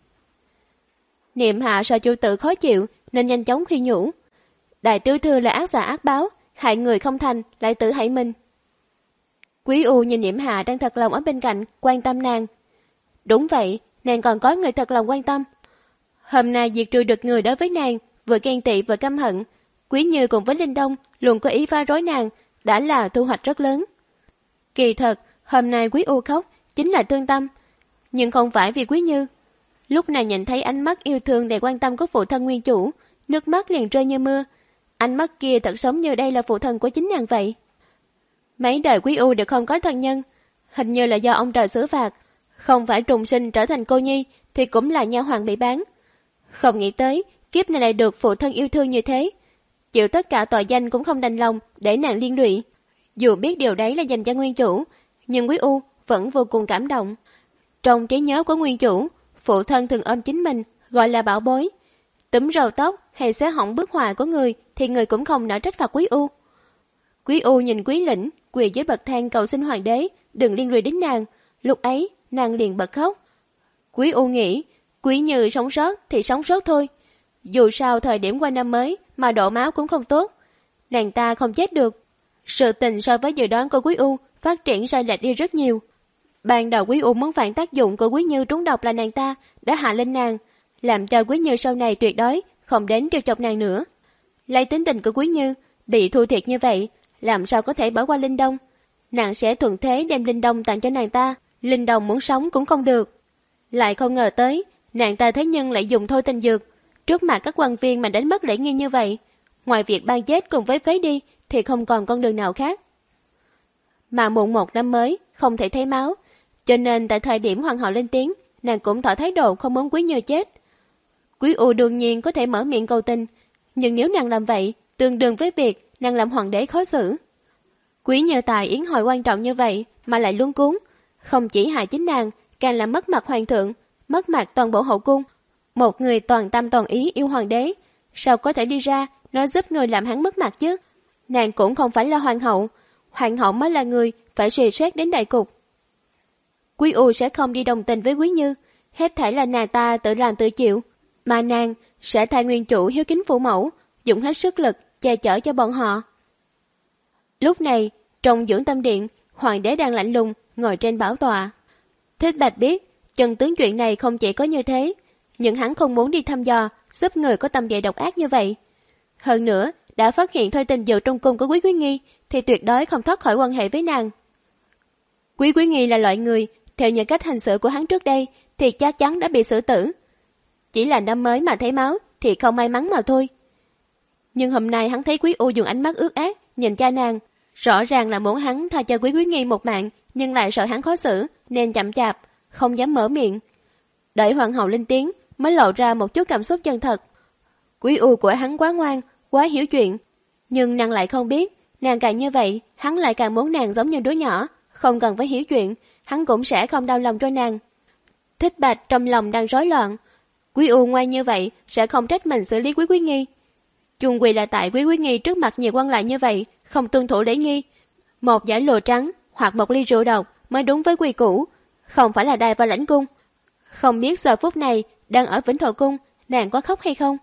Niệm Hạ sợ chủ tử khó chịu, nên nhanh chóng khuyên nhủ. Đại tiểu thư là ác giả ác báo, hại người không thành, lại tự hại mình. Quý U nhìn Niệm Hạ đang thật lòng ở bên cạnh, quan tâm nàng. Đúng vậy, nàng còn có người thật lòng quan tâm. Hôm nay diệt trừ được người đối với nàng, vừa ghen tị vừa căm hận. Quý Như cùng với Linh Đông luôn có ý phá rối nàng, đã là thu hoạch rất lớn. Kỳ thật, hôm nay Quý U khóc chính là thương tâm, nhưng không phải vì Quý Như. Lúc nàng nhìn thấy ánh mắt yêu thương đầy quan tâm của phụ thân nguyên chủ, nước mắt liền rơi như mưa. Ánh mắt kia thật giống như đây là phụ thân của chính nàng vậy. Mấy đời Quý U đều không có thân nhân, hình như là do ông trời xử phạt, không phải trùng sinh trở thành cô nhi thì cũng là nha hoàn bị bán. Không nghĩ tới kiếp này lại được phụ thân yêu thương như thế. chịu tất cả tội danh cũng không đành lòng để nàng liên lụy. Dù biết điều đấy là dành cho nguyên chủ, nhưng Quý U vẫn vô cùng cảm động. Trong trí nhớ của nguyên chủ, phụ thân thường ôm chính mình gọi là bảo bối. Túm râu tóc hay xé hỏng bức họa của người thì người cũng không nỡ trách phạt Quý U. Quý U nhìn Quý Lĩnh quỳ dưới bậc thang cầu xin hoàng đế đừng liên lụy đến nàng. Lúc ấy nàng liền bật khóc. Quý U nghĩ Quý Như sống sót thì sống sót thôi. Dù sao thời điểm qua năm mới mà đổ máu cũng không tốt. Nàng ta không chết được. Sự tình so với dự đoán của Quý U phát triển sai lệch đi rất nhiều. Ban đầu Quý U muốn phản tác dụng của Quý Như trúng độc là nàng ta đã hạ lên nàng, làm cho Quý Như sau này tuyệt đối không đến trêu chọc nàng nữa. Lấy tính tình của Quý Như bị thua thiệt như vậy, làm sao có thể bỏ qua Linh Đông. Nàng sẽ thuận thế đem Linh Đông tặng cho nàng ta. Linh Đông muốn sống cũng không được. Lại không ngờ tới nàng ta thế nhưng lại dùng thôi tình dược trước mặt các quan viên mà đánh mất lễ nghi như vậy. Ngoài việc ban chết cùng với phế đi thì không còn con đường nào khác. Mà mùng một năm mới không thể thấy máu, cho nên tại thời điểm hoàng hậu lên tiếng, nàng cũng tỏ thái độ không muốn Quý Như chết. Quý U đương nhiên có thể mở miệng cầu tình, nhưng nếu nàng làm vậy tương đương với việc nàng làm hoàng đế khó xử. Quý Như tại yến hội quan trọng như vậy mà lại luống cuống, không chỉ hại chính nàng, càng làm mất mặt hoàng thượng, mất mặt toàn bộ hậu cung. Một người toàn tâm toàn ý yêu hoàng đế, sao có thể đi ra nói giúp người làm hắn mất mặt chứ? Nàng cũng không phải là hoàng hậu, hoàng hậu mới là người phải suy xét đến đại cục. Quý U sẽ không đi đồng tình với Quý Như, hết thảy là nàng ta tự làm tự chịu, mà nàng sẽ thay nguyên chủ hiếu kính phụ mẫu, dùng hết sức lực che chở cho bọn họ. Lúc này, trong dưỡng tâm điện, hoàng đế đang lạnh lùng ngồi trên bảo tọa. Thích Bạch biết, chân tướng chuyện này không chỉ có như thế, nhưng hắn không muốn đi thăm dò giúp người có tâm địa độc ác như vậy. Hơn nữa, đã phát hiện thôi tình dược trong cung của Quý Quý Nghi thì tuyệt đối không thoát khỏi quan hệ với nàng. Quý Quý Nghi là loại người, theo những cách hành xử của hắn trước đây thì chắc chắn đã bị xử tử. Chỉ là năm mới mà thấy máu thì không may mắn mà thôi. Nhưng hôm nay hắn thấy Quý U dùng ánh mắt ướt át nhìn cha nàng, rõ ràng là muốn hắn tha cho Quý Quý Nghi một mạng, nhưng lại sợ hắn khó xử nên chậm chạp, không dám mở miệng. Đợi hoàng hậu lên tiếng mới lộ ra một chút cảm xúc chân thật. Quý U của hắn quá ngoan, quá hiểu chuyện, nhưng nàng lại không biết, nàng càng như vậy, hắn lại càng muốn nàng giống như đứa nhỏ, không cần phải hiểu chuyện, hắn cũng sẽ không đau lòng cho nàng. Thích Bạch trong lòng đang rối loạn, Quý U ngoan như vậy sẽ không trách mình xử lý Quý Quý Nghi. Chung quy là tại Quý Quý Nghi trước mặt nhiều quan lại như vậy, không tuân thủ lễ nghi. Một giải lụa trắng hoặc một ly rượu độc mới đúng với quy củ, không phải là đài và lãnh cung. Không biết giờ phút này đang ở Vĩnh Thọ Cung, nàng có khóc hay không?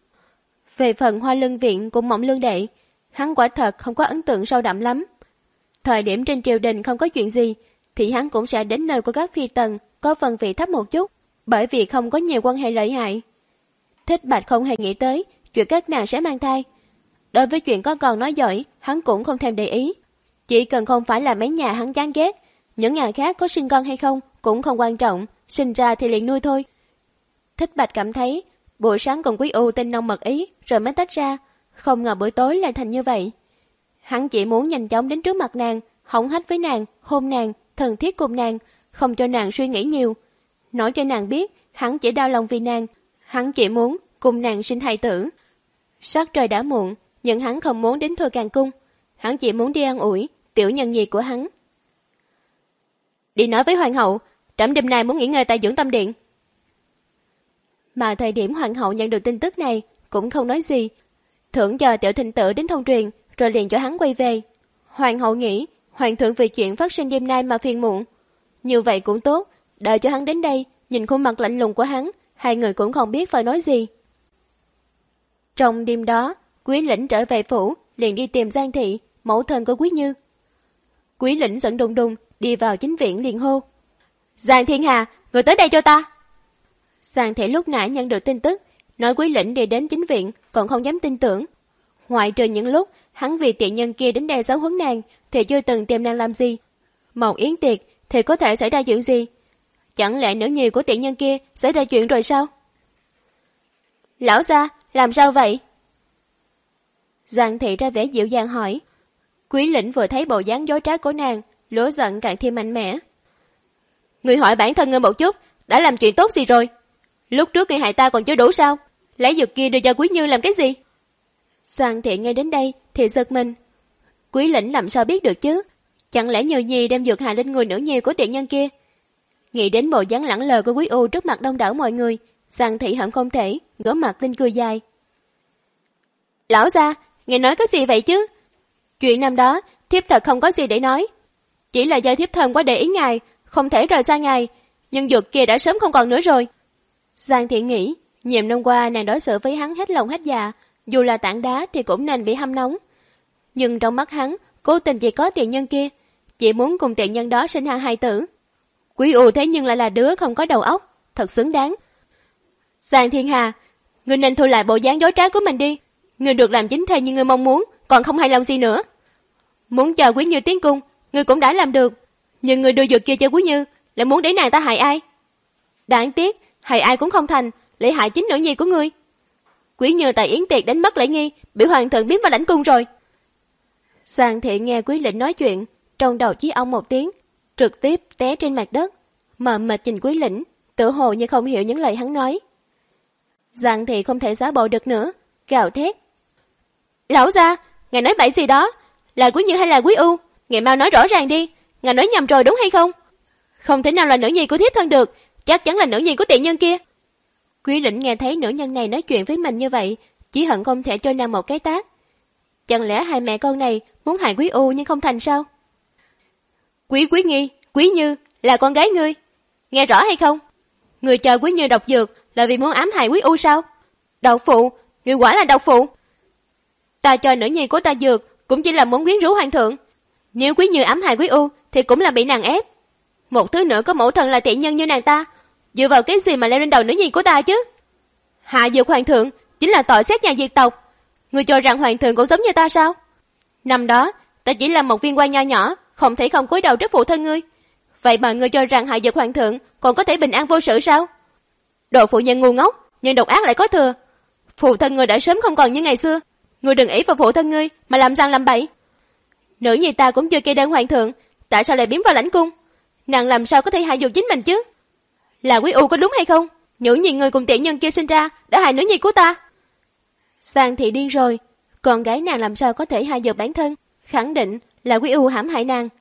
Về phần Hoa Lương Viện cùng Mộng Lương Đệ, hắn quả thật không có ấn tượng sâu đậm lắm. Thời điểm trên triều đình không có chuyện gì, thì hắn cũng sẽ đến nơi của các phi tần có phần vị thấp một chút, bởi vì không có nhiều quan hệ lợi hại. Thích Bạch không hề nghĩ tới chuyện các nàng sẽ mang thai. Đối với chuyện có còn nói giỏi, hắn cũng không thèm để ý. Chỉ cần không phải là mấy nhà hắn chán ghét, những nhà khác có sinh con hay không cũng không quan trọng, sinh ra thì liền nuôi thôi. Thích Bạch cảm thấy buổi sáng cùng Quý U tinh nông mật ý rồi mới tách ra, không ngờ buổi tối lại thành như vậy. Hắn chỉ muốn nhanh chóng đến trước mặt nàng, hỏng hách với nàng, hôn nàng, thân thiết cùng nàng, không cho nàng suy nghĩ nhiều. Nói cho nàng biết hắn chỉ đau lòng vì nàng, hắn chỉ muốn cùng nàng sinh hài tử. Sắc trời đã muộn, nhưng hắn không muốn đến Thừa Càng Cung, hắn chỉ muốn đi an ủi tiểu nhân nhi của hắn. Đi nói với hoàng hậu, trẫm đêm nay muốn nghỉ ngơi tại dưỡng tâm điện. Mà thời điểm hoàng hậu nhận được tin tức này cũng không nói gì, thưởng cho tiểu thịnh tử đến thông truyền rồi liền cho hắn quay về. Hoàng hậu nghĩ hoàng thượng vì chuyện phát sinh đêm nay mà phiền muộn, như vậy cũng tốt, đợi cho hắn đến đây, nhìn khuôn mặt lạnh lùng của hắn, hai người cũng không biết phải nói gì. Trong đêm đó, Quý Lĩnh trở về phủ, liền đi tìm Giang Thị, mẫu thân của Quý Như. Quý Lĩnh giận đùng đùng đi vào chính viện liền hô: Giang Thiên Hà, người tới đây cho ta. Giang Thị lúc nãy nhận được tin tức, nói Quý Lĩnh đi đến chính viện, còn không dám tin tưởng. Ngoại trừ những lúc hắn vì tiện nhân kia đến đây giáo huấn nàng, thì chưa từng tìm nàng làm gì. Một yến tiệc thì có thể xảy ra chuyện gì? Chẳng lẽ nữ nhi của tiện nhân kia xảy ra chuyện rồi sao? Lão gia, làm sao vậy? Giang Thị ra vẻ dịu dàng hỏi. Quý Lĩnh vừa thấy bộ dáng dối trá của nàng, lửa giận càng thêm mạnh mẽ. Người hỏi bản thân ngươi một chút, đã làm chuyện tốt gì rồi? Lúc trước người hại ta còn chưa đủ sao? Lấy dược kia đưa cho Quý Như làm cái gì? Giang Thị nghe đến đây thì giật mình. Quý lĩnh làm sao biết được chứ? Chẳng lẽ Như Nhi đem dược hại lên người nữ nhi của tiện nhân kia? Nghĩ đến bộ dáng lẳng lờ của Quý U trước mặt đông đảo mọi người, Giang Thị hận không thể ngửa mặt lên cười dài. Lão gia, ngài nói cái gì vậy chứ? Chuyện năm đó, thiếp thật không có gì để nói. Chỉ là do thiếp thầm quá để ý ngài, không thể rời xa ngài, nhưng dược kia đã sớm không còn nữa rồi. Giang Thị nghĩ, nhiệm năm qua nàng đối xử với hắn hết lòng hết dạ, dù là tảng đá thì cũng nên bị hâm nóng. Nhưng trong mắt hắn, cố tình chỉ có tiện nhân kia, chỉ muốn cùng tiện nhân đó sinh hạ hài tử. Quý U thế nhưng lại là đứa không có đầu óc, thật xứng đáng. Giang Thiên Hà, ngươi nên thu lại bộ dáng dối trá của mình đi. Ngươi được làm chính thê như ngươi mong muốn, còn không hài lòng gì nữa. Muốn chờ Quý Như tiến cung, ngươi cũng đã làm được, nhưng ngươi đưa dược kia cho Quý Như, lại muốn để nàng ta hại ai? Đáng tiếc, hại ai cũng không thành, lại hại chính nữ nhi của ngươi. Quý Như tại yến tiệc đánh mất lễ nghi, bị hoàng thượng biến vào lãnh cung rồi. Giang Thị nghe Quý lĩnh nói chuyện, trong đầu chí ông một tiếng, trực tiếp té trên mặt đất, mờ mịt nhìn Quý lĩnh, tự hồ như không hiểu những lời hắn nói. Giang Thị không thể giả bộ được nữa, gào thét. Lão gia, ngài nói bậy gì đó? Là Quý Như hay là Quý U? Ngài mau nói rõ ràng đi, ngài nói nhầm rồi đúng hay không? Không thể nào là nữ nhi của thiếp thân được, chắc chắn là nữ nhi của tiện nhân kia. Quý lĩnh nghe thấy nữ nhân này nói chuyện với mình như vậy, chỉ hận không thể cho nàng một cái tát. Chẳng lẽ hai mẹ con này muốn hại Quý U nhưng không thành sao? Quý Quý Nghi, Quý Như là con gái ngươi, nghe rõ hay không? Ngươi chờ Quý Như độc dược là vì muốn ám hại Quý U sao? Độc phụ, ngươi quả là độc phụ. Ta cho nữ nhi của ta dược cũng chỉ là muốn quyến rũ hoàng thượng. Nếu Quý Như ám hại Quý U thì cũng là bị nàng ép. Một thứ nữa có mẫu thân là tiện nhân như nàng ta, dựa vào cái gì mà leo lên đầu nữ nhi của ta chứ? Hạ dược hoàng thượng chính là tội xét nhà diệt tộc. Ngươi cho rằng hoàng thượng cũng giống như ta sao? Năm đó ta chỉ là một viên quan nho nhỏ, không thể không cúi đầu trước phụ thân ngươi. Vậy mà ngươi cho rằng hạ dược hoàng thượng còn có thể bình an vô sự sao? Đồ phụ nhân ngu ngốc, nhưng độc ác lại có thừa. Phụ thân ngươi đã sớm không còn như ngày xưa. Ngươi đừng ý vào phụ thân ngươi mà làm răng làm bậy. Nữ nhi ta cũng chưa kê đơn hoàng thượng, tại sao lại biến vào lãnh cung? Nàng làm sao có thể hại dược chính mình chứ? Là Quý U có đúng hay không? Nữ nhi ngươi cùng tiện nhân kia sinh ra đã hại nữ nhi của ta. Giang Thị điên rồi, con gái nàng làm sao có thể hại dược bản thân? Khẳng định là Quý U hãm hại nàng.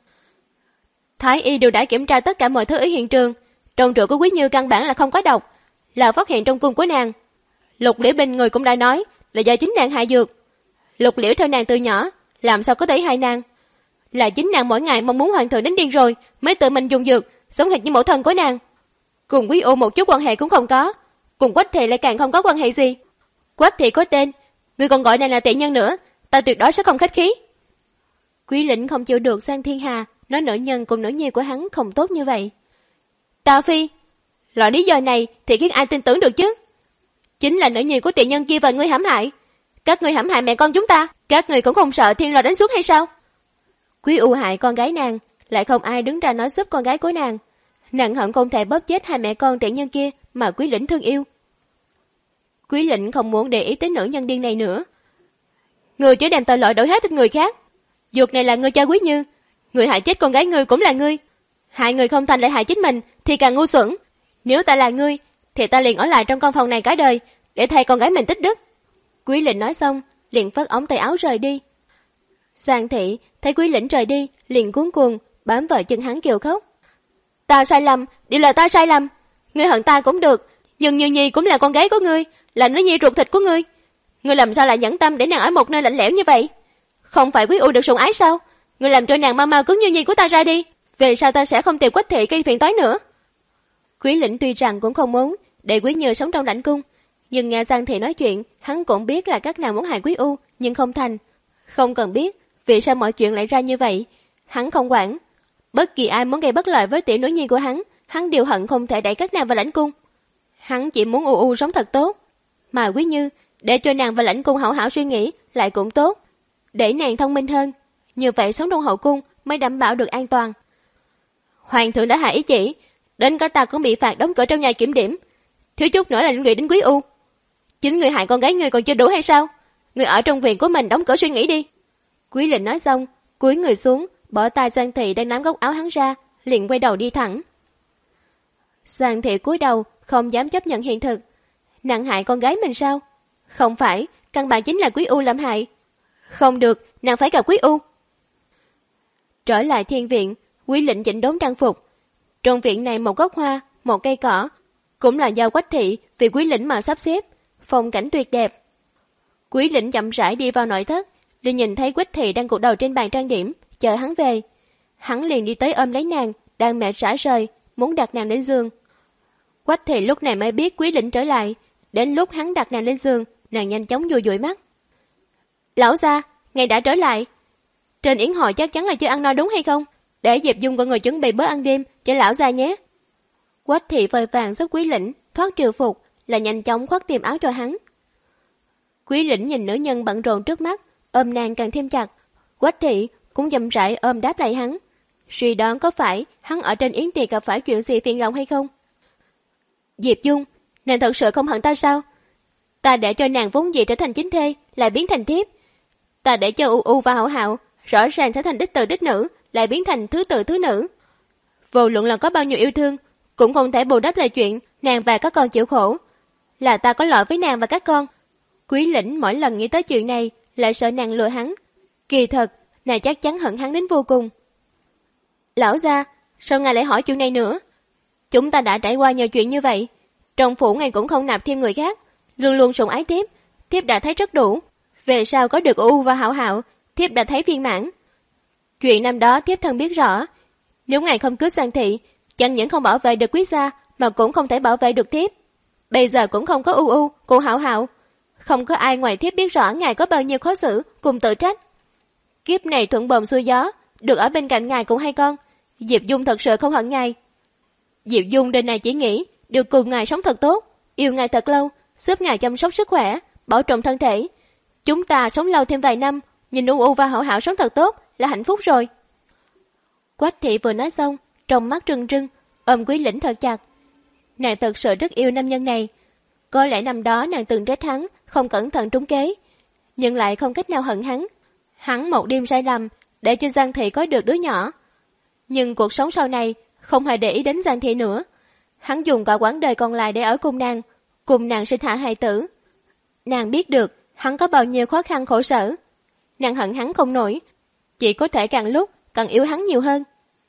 Thái y đều đã kiểm tra tất cả mọi thứ ở hiện trường, trong rượu của Quý Như căn bản là không có độc, là phát hiện trong cung của nàng. Lục Liễu bên người cũng đã nói là do chính nàng hại dược. Lục Liễu theo nàng từ nhỏ, làm sao có thể hại nàng? Là chính nàng mỗi ngày mong muốn hoàng thượng đến điên rồi mới tự mình dùng dược, sống hệt như mẫu thân của nàng. Cùng Quý U một chút quan hệ cũng không có, cùng Quách Thị lại càng không có quan hệ gì. Quách Thị có tên, người còn gọi nàng là tiện nhân nữa, ta tuyệt đối sẽ không khách khí. Quý lĩnh không chịu được Giang Thiên Hà nói nữ nhân cùng nữ nhi của hắn không tốt như vậy. Tào Phi, loại lý do này thì khiến ai tin tưởng được chứ? Chính là nữ nhi của tiện nhân kia và ngươi hãm hại. Các ngươi hãm hại mẹ con chúng ta, các ngươi cũng không sợ thiên lò đánh xuống hay sao? Quý U hại con gái nàng, lại không ai đứng ra nói giúp con gái của nàng. Nàng hận không thể bóp chết hai mẹ con tiện nhân kia mà Quý lĩnh thương yêu. Quý lĩnh không muốn để ý tới nữ nhân điên này nữa. Ngươi chỉ đem tội lỗi đổi hết đến người khác. Dược này là ngươi cho Quý Như, người hại chết con gái ngươi cũng là ngươi. Hại người không thành lại hại chính mình thì càng ngu xuẩn. Nếu ta là ngươi thì ta liền ở lại trong căn phòng này cả đời để thay con gái mình tích đức. Quý lĩnh nói xong liền phất ống tay áo rời đi. Giang Thị thấy Quý lĩnh rời đi liền cuống cuồng bám vào chân hắn kêu khóc. Ta sai lầm, đều là ta sai lầm. Ngươi hận ta cũng được, nhưng Như Nhi cũng là con gái của ngươi, là nữ nhi ruột thịt của ngươi. Ngươi làm sao lại nhẫn tâm để nàng ở một nơi lạnh lẽo như vậy? Không phải Quý U được sủng ái sao? Ngươi làm cho nàng mau mau cứu Như Nhi của ta ra đi. Về sau ta sẽ không tìm Quách Thị gây phiền toái nữa. Quý lĩnh tuy rằng cũng không muốn để Quý Như sống trong lãnh cung, nhưng nghe Giang Thị nói chuyện, hắn cũng biết là các nàng muốn hại Quý U, nhưng không thành. Không cần biết vì sao mọi chuyện lại ra như vậy, hắn không quản. Bất kỳ ai muốn gây bất lợi với tiểu nữ nhi của hắn, hắn đều hận không thể đẩy các nàng vào lãnh cung. Hắn chỉ muốn U U sống thật tốt, mà Quý Như để cho nàng vào lãnh cung hảo hảo suy nghĩ lại cũng tốt, để nàng thông minh hơn, như vậy sống trong hậu cung mới đảm bảo được an toàn. Hoàng thượng đã hạ ý chỉ, đến cả ta cũng bị phạt đóng cửa trong nhà kiểm điểm, thiếu chút nữa là liên lụy đến Quý U. Chính người hại con gái ngươi còn chưa đủ hay sao? Người ở trong viện của mình đóng cửa suy nghĩ đi. Quý lệnh nói xong, cúi người xuống, bỏ tay Giang Thị đang nắm góc áo hắn ra, liền quay đầu đi thẳng. Giang Thị cúi đầu, không dám chấp nhận hiện thực. Nàng hại con gái mình sao? Không phải, căn bản chính là Quý U làm hại. Không được, nàng phải gặp Quý U. Trở lại thiên viện, Quý Lĩnh chỉnh đốn trang phục. Trong viện này một gốc hoa, một cây cỏ, cũng là do Quách thị vì Quý Lĩnh mà sắp xếp, phong cảnh tuyệt đẹp. Quý Lĩnh chậm rãi đi vào nội thất, liền nhìn thấy Quách thị đang cụt đầu trên bàn trang điểm, chờ hắn về. Hắn liền đi tới ôm lấy nàng, đang mệt rã rời, muốn đặt nàng lên giường. Quách thị lúc này mới biết Quý Lĩnh trở lại, đến lúc hắn đặt nàng lên giường, nàng nhanh chóng dụi dụi mắt. Lão gia, ngài đã trở lại. Trên yến hội chắc chắn là chưa ăn no đúng hay không? Để Diệp Dung gọi người chuẩn bị bữa ăn đêm cho lão gia nhé. Quách thị vội vàng giúp Quý Lĩnh thoát triều phục, là nhanh chóng khoác tiềm áo cho hắn. Quý Lĩnh nhìn nữ nhân bận rộn trước mắt, ôm nàng càng thêm chặt. Quách thị cũng chậm rãi ôm đáp lại hắn, suy đoán có phải hắn ở trên yến tiệc gặp phải chuyện gì phiền lòng hay không. Diệp Dung, nàng thật sự không hận ta sao? Ta để cho nàng vốn dĩ trở thành chính thê, lại biến thành thiếp. Ta để cho U U và Hảo Hảo rõ ràng trở thành đích tử đích nữ, lại biến thành thứ tử thứ nữ. Vô luận là có bao nhiêu yêu thương, cũng không thể bù đắp lại chuyện nàng và các con chịu khổ. Là ta có lỗi với nàng và các con. Quý Lĩnh mỗi lần nghĩ tới chuyện này lại sợ nàng lừa hắn. Kỳ thật, nàng chắc chắn hận hắn đến vô cùng. Lão gia, sao ngài lại hỏi chuyện này nữa? Chúng ta đã trải qua nhiều chuyện như vậy. Trong phủ ngài cũng không nạp thêm người khác, luôn luôn sủng ái thiếp, thiếp đã thấy rất đủ. Về sau có được U và Hảo Hảo, thiếp đã thấy viên mãn. Chuyện năm đó thiếp thân biết rõ. Nếu ngài không cưới Giang thị, chẳng những không bảo vệ được quý gia, mà cũng không thể bảo vệ được thiếp. Bây giờ cũng không có U U, cô Hảo Hảo. Không có ai ngoài thiếp biết rõ ngài có bao nhiêu khó xử, cùng tự trách. Kiếp này thuận bồm xuôi gió, được ở bên cạnh ngài cũng hay con. Diệp Dung thật sự không hận ngài. Diệp Dung đời này chỉ nghĩ được cùng ngài sống thật tốt, yêu ngài thật lâu, giúp ngài chăm sóc sức khỏe, bảo trọng thân thể. Chúng ta sống lâu thêm vài năm, nhìn U U và Hảo Hảo sống thật tốt là hạnh phúc rồi. Quách thị vừa nói xong, trong mắt rưng rưng, ôm Quý Lĩnh thật chặt. Nàng thật sự rất yêu nam nhân này. Có lẽ năm đó nàng từng trách hắn không cẩn thận trúng kế, nhưng lại không cách nào hận hắn. Hắn một đêm sai lầm để cho Giang thị có được đứa nhỏ, nhưng cuộc sống sau này không hề để ý đến Giang thị nữa. Hắn dùng cả quãng đời còn lại để ở cùng nàng, cùng nàng sinh hạ hài tử. Nàng biết được hắn có bao nhiêu khó khăn khổ sở. Nàng hận hắn không nổi, chỉ có thể càng lúc càng yêu hắn nhiều hơn.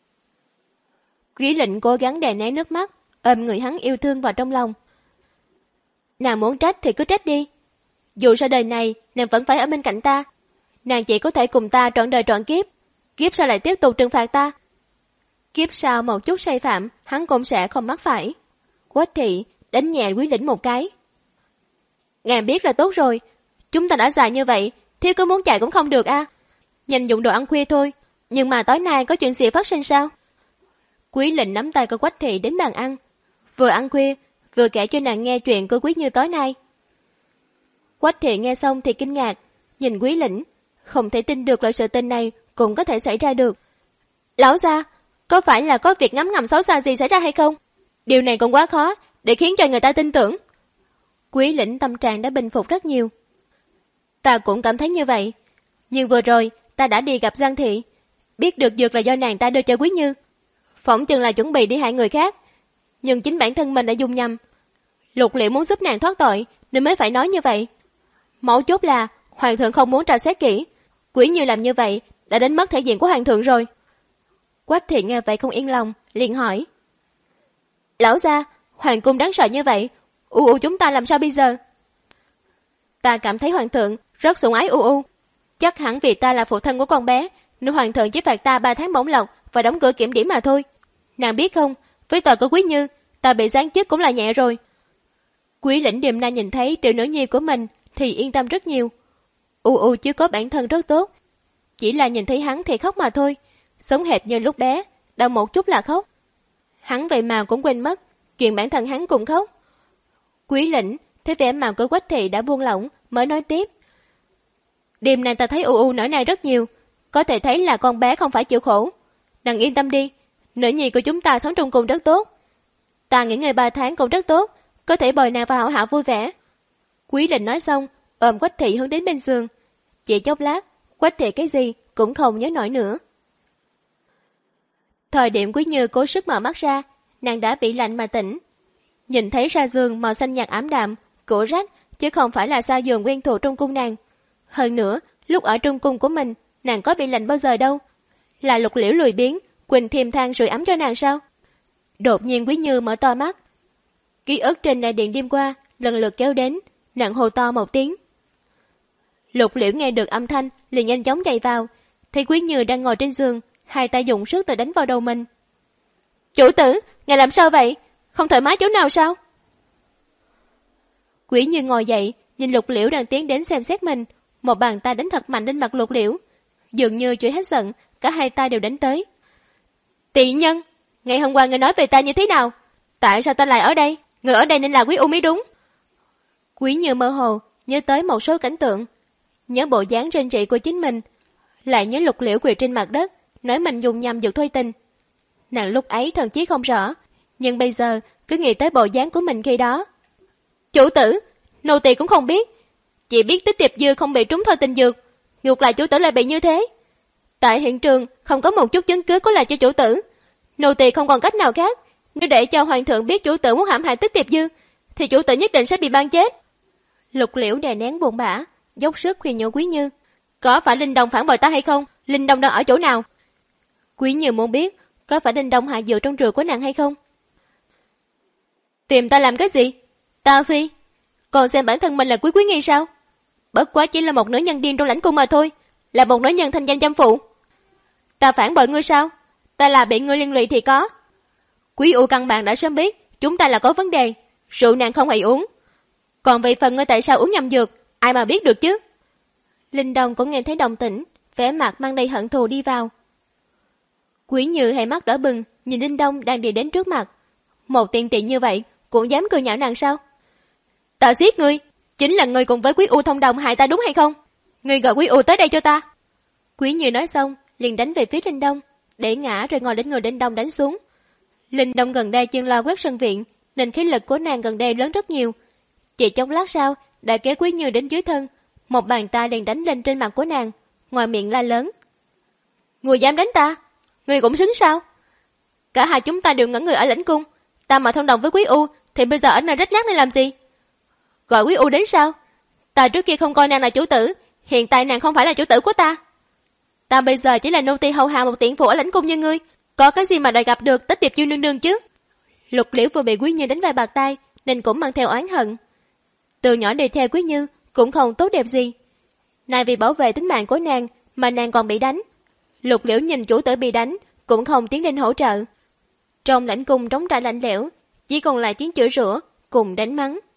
Quý Lĩnh cố gắng đè nén nước mắt, ôm người hắn yêu thương vào trong lòng. Nàng muốn trách thì cứ trách đi. Dù sau đời này nàng vẫn phải ở bên cạnh ta, nàng chỉ có thể cùng ta trọn đời trọn kiếp. Kiếp sau lại tiếp tục trừng phạt ta. Kiếp sau một chút sai phạm hắn cũng sẽ không mắc phải. Quách thị đánh nhẹ Quý Lĩnh một cái. Ngài biết là tốt rồi. Chúng ta đã già như vậy, thiếu cứ muốn chạy cũng không được a. À. Nhanh dùng đồ ăn khuya thôi. Nhưng mà tối nay có chuyện gì phát sinh sao? Quý Lĩnh nắm tay của Quách thị đến bàn ăn, vừa ăn khuya vừa kể cho nàng nghe chuyện của Quý Như tối nay. Quách thị nghe xong thì kinh ngạc, nhìn Quý Lĩnh, không thể tin được loại sự tình này cũng có thể xảy ra được. Lão gia, có phải là có việc ngấm ngầm xấu xa gì xảy ra hay không? Điều này cũng quá khó để khiến cho người ta tin tưởng. Quý Lĩnh tâm trạng đã bình phục rất nhiều. Ta cũng cảm thấy như vậy, nhưng vừa rồi ta đã đi gặp Giang thị, biết được dược là do nàng ta đưa cho Quý Như, phỏng chừng là chuẩn bị đi hại người khác, nhưng chính bản thân mình đã dùng nhầm. Lục Liễu muốn giúp nàng thoát tội nên mới phải nói như vậy. Mấu chốt là hoàng thượng không muốn tra xét kỹ, Quý Như làm như vậy đã đánh mất thể diện của hoàng thượng rồi. Quách thị nghe vậy không yên lòng, liền hỏi: Lão gia, hoàng cung đáng sợ như vậy, U U chúng ta làm sao bây giờ? Ta cảm thấy hoàng thượng rất sủng ái U U, chắc hẳn vì ta là phụ thân của con bé nên hoàng thượng chỉ phạt ta ba tháng bổng lộc và đóng cửa kiểm điểm mà thôi. Nàng biết không, với tội của Quý Như, ta bị giáng chức cũng là nhẹ rồi. Quý Lĩnh điềm đạm nhìn thấy tiểu nữ nhi của mình thì yên tâm rất nhiều. U U chứ có bản thân rất tốt, chỉ là nhìn thấy hắn thì khóc mà thôi, sống hệt như lúc bé, đau một chút là khóc. Hắn vậy mà cũng quên mất chuyện bản thân hắn cũng khóc. Quý Lĩnh thấy vẻ mặt của Quách thị đã buông lỏng mới nói tiếp: Đêm nay ta thấy U U nở nang rất nhiều, có thể thấy là con bé không phải chịu khổ. Nàng yên tâm đi, nữ nhi của chúng ta sống trong cung rất tốt. Ta nghỉ ngơi ba tháng cũng rất tốt, có thể bồi nàng và Hảo Hảo vui vẻ. Quý Lĩnh nói xong, ôm Quách thị hướng đến bên giường. Chỉ chốc lát, Quách thị cái gì cũng không nhớ nổi nữa. Thời điểm Quý Như cố sức mở mắt ra, nàng đã bị lạnh mà tỉnh. Nhìn thấy ra giường màu xanh nhạt ảm đạm, cổ rách chứ không phải là sao giường quen thuộc trong cung nàng. Hơn nữa, lúc ở trong cung của mình, nàng có bị lạnh bao giờ đâu. Là Lục Liễu lười biếng, quỳnh thêm than sưởi ấm cho nàng sao? Đột nhiên Quý Như mở to mắt. Ký ức trên đại điện đêm qua lần lượt kéo đến, nàng hô to một tiếng. Lục Liễu nghe được âm thanh liền nhanh chóng chạy vào, thấy Quý Như đang ngồi trên giường, hai tay dùng sức tự đánh vào đầu mình. Chủ tử, ngài làm sao vậy? Không thoải mái chỗ nào sao? Quý Như ngồi dậy, nhìn Lục Liễu đang tiến đến xem xét mình, một bàn tay đánh thật mạnh lên mặt Lục Liễu, dường như chửi hết giận, cả hai tay đều đánh tới. Tiện nhân, ngày hôm qua ngươi nói về ta như thế nào? Tại sao ta lại ở đây? Người ở đây nên là Quý U mới đúng. Quý Như mơ hồ nhớ tới một số cảnh tượng, nhớ bộ dáng rên rỉ của chính mình, lại nhớ Lục Liễu quỳ trên mặt đất nói mình dùng nhầm dược thôi tình. Nàng lúc ấy thần chí không rõ, nhưng bây giờ cứ nghĩ tới bộ dáng của mình khi đó. Chủ tử, nô tỳ cũng không biết, chỉ biết Tích Tiệp Dư không bị trúng thôi tình dược, ngược lại chủ tử lại bị như thế. Tại hiện trường không có một chút chứng cứ có lợi cho chủ tử, nô tỳ không còn cách nào khác. Nếu để cho hoàng thượng biết chủ tử muốn hãm hại Tích Tiệp Dư, thì chủ tử nhất định sẽ bị ban chết. Lục Liễu đè nén buồn bã, dốc sức khuyên nhủ Quý Như. Có phải Linh Đông phản bội ta hay không? Linh Đông đang ở chỗ nào? Quý Như muốn biết có phải Linh Đông hạ dược trong rượu của nàng hay không. Tìm ta làm cái gì? Ta phi, còn xem bản thân mình là Quý Quý Nghi sao? Bất quá chỉ là một nữ nhân điên trong lãnh cung mà thôi, là một nữ nhân thanh danh dâm phụ. Ta phản bội ngươi sao? Ta là bị ngươi liên lụy thì có. Quý U căn bản đã sớm biết chúng ta là có vấn đề, rượu nàng không hề uống. Còn về phần ngươi tại sao uống nhầm dược, ai mà biết được chứ? Linh Đông cũng nghe thấy động tĩnh, vẻ mặt mang đầy hận thù đi vào. Quý Như hai mắt đỏ bừng, nhìn Linh Đông đang đi đến trước mặt. Một tiện tiện như vậy cũng dám cười nhạo nàng sao? Ta giết ngươi, chính là ngươi cùng với Quý U thông đồng hại ta đúng hay không? Ngươi gọi Quý U tới đây cho ta. Quý Như nói xong liền đánh về phía Linh Đông, để ngã rồi ngồi đến người Linh Đông đánh xuống. Linh Đông gần đây chuyên lo quét sân viện, nên khí lực của nàng gần đây lớn rất nhiều. Chỉ trong lát sau đã kéo Quý Như đến dưới thân, một bàn tay liền đánh lên trên mặt của nàng, ngoài miệng la lớn. Người dám đánh ta? Người cũng xứng sao? Cả hai chúng ta đều ngẩn người ở lãnh cung, ta mà thông đồng với Quý U thì bây giờ ở nơi rách nát này làm gì? Gọi Quý U đến sao? Ta trước kia không coi nàng là chủ tử, hiện tại nàng không phải là chủ tử của ta. Ta bây giờ chỉ là nô tỳ hầu hạ một tiện phụ ở lãnh cung như ngươi, có cái gì mà đòi gặp được Tích Tiệp Dư nương nương chứ? Lục Liễu vừa bị Quý Như đánh vài bạt tay nên cũng mang theo oán hận. Từ nhỏ đi theo Quý Như cũng không tốt đẹp gì, nay vì bảo vệ tính mạng của nàng mà nàng còn bị đánh. Lục Liễu nhìn chủ tử bị đánh cũng không tiến đến hỗ trợ. Trong lãnh cung trống trải lạnh lẽo, chỉ còn lại tiếng chửi rủa cùng đánh mắng.